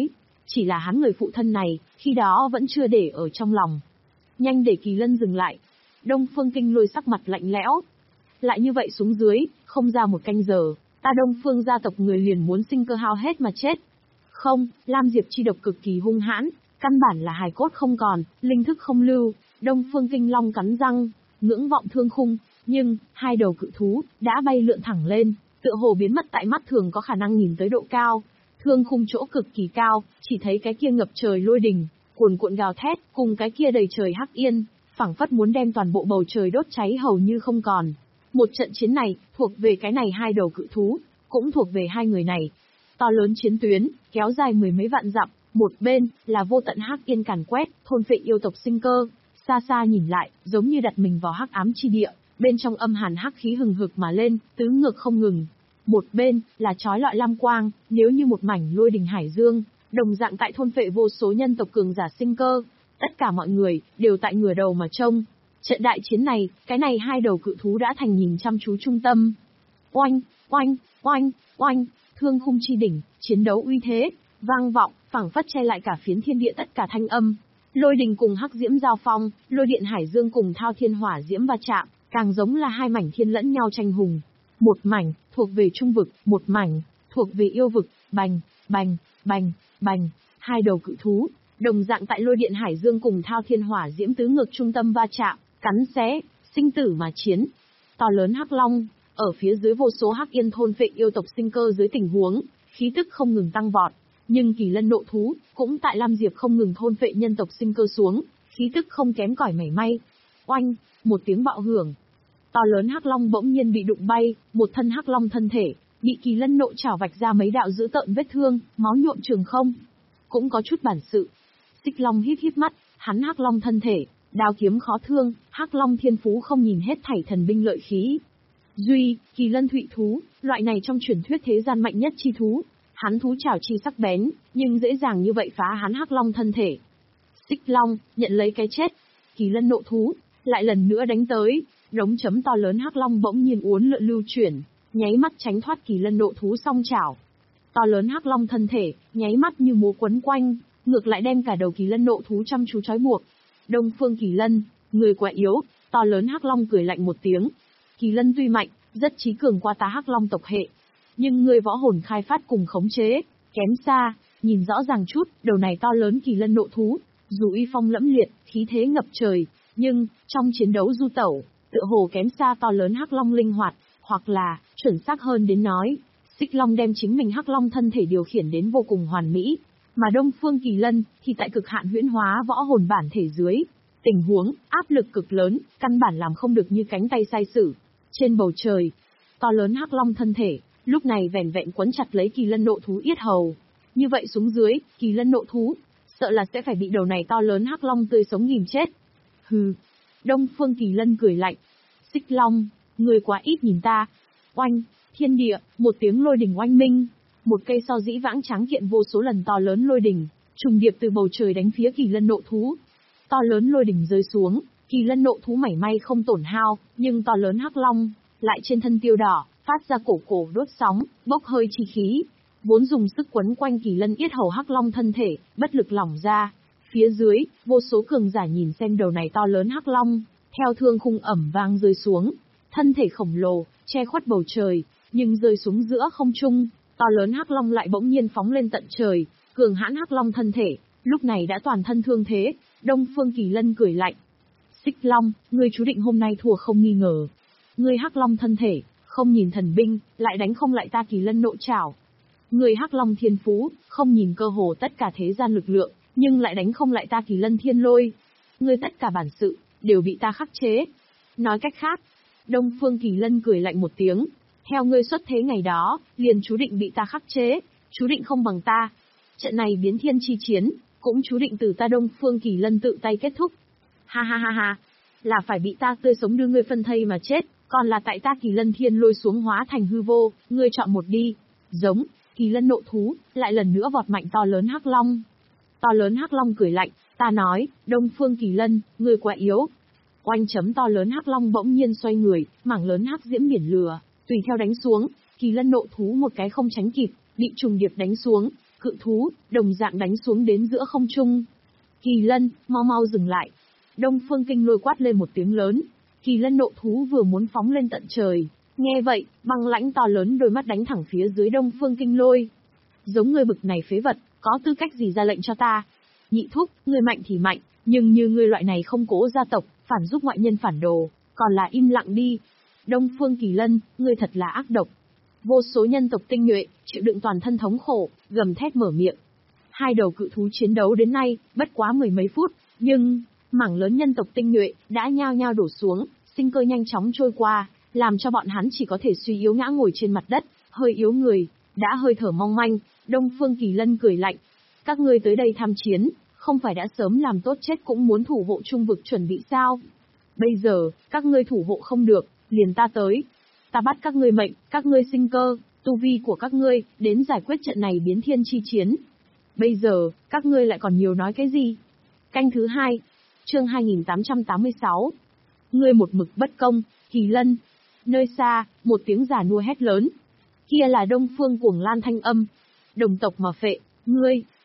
S1: Chỉ là hắn người phụ thân này, khi đó vẫn chưa để ở trong lòng. Nhanh để Kỳ Lân dừng lại. Đông Phương Kinh Lôi sắc mặt lạnh lẽo. Lại như vậy xuống dưới, không ra một canh giờ, ta Đông Phương gia tộc người liền muốn sinh cơ hao hết mà chết. Không, Lam Diệp chi độc cực kỳ hung hãn, căn bản là hài cốt không còn, linh thức không lưu. Đông Phương Kinh Long cắn răng, ngưỡng vọng thương khung, nhưng hai đầu cự thú đã bay lượn thẳng lên, tựa hồ biến mất tại mắt thường có khả năng nhìn tới độ cao. Thương khung chỗ cực kỳ cao, chỉ thấy cái kia ngập trời lôi đình, cuồn cuộn gào thét, cùng cái kia đầy trời hắc yên, phảng phất muốn đem toàn bộ bầu trời đốt cháy hầu như không còn. Một trận chiến này, thuộc về cái này hai đầu cự thú, cũng thuộc về hai người này. To lớn chiến tuyến, kéo dài mười mấy vạn dặm, một bên là vô tận hắc yên càn quét, thôn phệ yêu tộc sinh cơ. Xa xa nhìn lại, giống như đặt mình vào hắc ám chi địa, bên trong âm hàn hắc khí hừng hực mà lên, tứ ngược không ngừng. Một bên là chói lọi lam quang, nếu như một mảnh lôi đình hải dương, đồng dạng tại thôn phệ vô số nhân tộc cường giả sinh cơ. Tất cả mọi người đều tại ngửa đầu mà trông. Trận đại chiến này, cái này hai đầu cự thú đã thành nhìn chăm chú trung tâm. Oanh, oanh, oanh, oanh, thương khung chi đỉnh, chiến đấu uy thế, vang vọng, phảng phất che lại cả phiến thiên địa tất cả thanh âm. Lôi đình cùng hắc diễm giao phong, lôi điện hải dương cùng thao thiên hỏa diễm va chạm, càng giống là hai mảnh thiên lẫn nhau tranh hùng. Một mảnh thuộc về trung vực, một mảnh thuộc về yêu vực, bành, bành, bành, bành, hai đầu cự thú, đồng dạng tại lôi điện hải dương cùng thao thiên hỏa diễm tứ ngược trung tâm va chạm, cắn xé, sinh tử mà chiến. To lớn hắc long, ở phía dưới vô số hắc yên thôn phệ yêu tộc sinh cơ dưới tình huống, khí tức không ngừng tăng vọt, nhưng Kỳ Lân nộ thú cũng tại Lam Diệp không ngừng thôn phệ nhân tộc sinh cơ xuống, khí tức không kém cỏi mảy may. Oanh, một tiếng bạo hưởng, to lớn hắc long bỗng nhiên bị đụng bay, một thân hắc long thân thể bị Kỳ Lân nộ chảo vạch ra mấy đạo dữ tợn vết thương, máu nhuộm trường không. Cũng có chút bản sự. Xích Long híp híp mắt, hắn hắc long thân thể, đao kiếm khó thương, hắc long thiên phú không nhìn hết thảy thần binh lợi khí. Duy, Kỳ Lân thụy thú, loại này trong truyền thuyết thế gian mạnh nhất chi thú, hắn thú chảo chi sắc bén, nhưng dễ dàng như vậy phá hắn hắc long thân thể. Xích Long nhận lấy cái chết. Kỳ Lân nộ thú lại lần nữa đánh tới, đống chấm to lớn hắc long bỗng nhiên uốn lượn lưu chuyển, nháy mắt tránh thoát Kỳ Lân nộ thú song chảo. To lớn hắc long thân thể, nháy mắt như múa quấn quanh, ngược lại đem cả đầu Kỳ Lân nộ thú chăm chú trói buộc. Đông Phương Kỳ Lân, người quá yếu. To lớn hắc long cười lạnh một tiếng. Kỳ Lân tuy mạnh, rất trí cường qua ta hắc long tộc hệ, nhưng người võ hồn khai phát cùng khống chế kém xa. Nhìn rõ ràng chút, đầu này to lớn Kỳ Lân nộ thú, dù uy phong lẫm liệt, khí thế ngập trời, nhưng trong chiến đấu du tẩu, tựa hồ kém xa to lớn hắc long linh hoạt, hoặc là chuẩn xác hơn đến nói, Xích Long đem chính mình hắc long thân thể điều khiển đến vô cùng hoàn mỹ, mà Đông Phương Kỳ Lân thì tại cực hạn huyễn hóa võ hồn bản thể dưới, tình huống áp lực cực lớn, căn bản làm không được như cánh tay sai sử. Trên bầu trời, to lớn hắc long thân thể lúc này vẻn vẹn quấn chặt lấy Kỳ Lân nộ thú yết hầu. Như vậy xuống dưới, Kỳ Lân nộ thú sợ là sẽ phải bị đầu này to lớn hắc long tươi sống ghim chết. Hừ. Đông Phương Kỳ Lân cười lạnh. Xích Long, người quá ít nhìn ta. Oanh, thiên địa, một tiếng lôi đình oanh minh, một cây so dĩ vãng tráng kiện vô số lần to lớn lôi đình, trùng điệp từ bầu trời đánh phía Kỳ Lân nộ thú. To lớn lôi đình rơi xuống, Kỳ Lân nộ thú mảy may không tổn hao, nhưng to lớn hắc long lại trên thân tiêu đỏ, phát ra cổ cổ đốt sóng, bốc hơi chi khí, vốn dùng sức quấn quanh Kỳ Lân yết hầu hắc long thân thể, bất lực lỏng ra. Phía dưới, vô số cường giả nhìn xem đầu này to lớn hắc long, theo thương khung ẩm vang rơi xuống, thân thể khổng lồ, che khuất bầu trời, nhưng rơi xuống giữa không trung, to lớn hắc long lại bỗng nhiên phóng lên tận trời, cường hãn hắc long thân thể, lúc này đã toàn thân thương thế. Đông Phương Kỳ Lân cười lạnh. Xích Long, ngươi chú định hôm nay thua không nghi ngờ. Ngươi hắc long thân thể, không nhìn thần binh, lại đánh không lại ta Kỳ Lân nộ chảo. Ngươi hắc long thiên phú, không nhìn cơ hồ tất cả thế gian lực lượng, nhưng lại đánh không lại ta Kỳ Lân thiên lôi. Ngươi tất cả bản sự đều bị ta khắc chế. Nói cách khác, Đông Phương Kỳ Lân cười lạnh một tiếng, theo ngươi xuất thế ngày đó, liền chú định bị ta khắc chế, chú định không bằng ta. Trận này biến thiên chi chiến, cũng chú định từ ta Đông Phương Kỳ Lân tự tay kết thúc. Ha ha ha ha, là phải bị ta tươi sống đưa ngươi phân thây mà chết, còn là tại ta Kỳ Lân thiên lôi xuống hóa thành hư vô, ngươi chọn một đi. Giống, Kỳ Lân nộ thú, lại lần nữa vọt mạnh to lớn hắc long. To lớn hắc long cười lạnh, ta nói, Đông Phương Kỳ Lân, ngươi quá yếu. Oanh chấm to lớn hắc long bỗng nhiên xoay người, mảng lớn hắc diễm biển lửa, tùy theo đánh xuống, Kỳ Lân nộ thú một cái không tránh kịp, bị trùng điệp đánh xuống, cự thú, đồng dạng đánh xuống đến giữa không trung. Kỳ Lân, mau mau dừng lại. Đông Phương Kinh Lôi quát lên một tiếng lớn. Kỳ Lân nộ thú vừa muốn phóng lên tận trời. Nghe vậy, băng lãnh to lớn đôi mắt đánh thẳng phía dưới Đông Phương Kinh Lôi. Giống ngươi bực này phế vật, có tư cách gì ra lệnh cho ta? Nhị thúc, ngươi mạnh thì mạnh, nhưng như ngươi loại này không cố gia tộc, phản giúp ngoại nhân phản đồ, còn là im lặng đi. Đông Phương Kỳ Lân, ngươi thật là ác độc. Vô số nhân tộc tinh nhuệ, chịu đựng toàn thân thống khổ, gầm thét mở miệng. Hai đầu cự thú chiến đấu đến nay, bất quá mười mấy phút, nhưng mảng lớn nhân tộc tinh nhuệ đã nhao nhao đổ xuống, sinh cơ nhanh chóng trôi qua, làm cho bọn hắn chỉ có thể suy yếu ngã ngồi trên mặt đất, hơi yếu người, đã hơi thở mong manh. Đông Phương Kỳ Lân cười lạnh, các ngươi tới đây tham chiến, không phải đã sớm làm tốt chết cũng muốn thủ hộ trung vực chuẩn bị sao? Bây giờ, các ngươi thủ hộ không được, liền ta tới. Ta bắt các ngươi mệnh, các ngươi sinh cơ, tu vi của các ngươi, đến giải quyết trận này biến thiên chi chiến. Bây giờ, các ngươi lại còn nhiều nói cái gì? Canh thứ hai, chương hai nghìn tám trăm tám mươi sáu. Ngươi một mực bất công, Kỳ Lân. Nơi xa, một tiếng già nua hét lớn. Kia là Đông Phương Cuồng Lan thanh âm. Đồng tộc mà phệ, ngươi,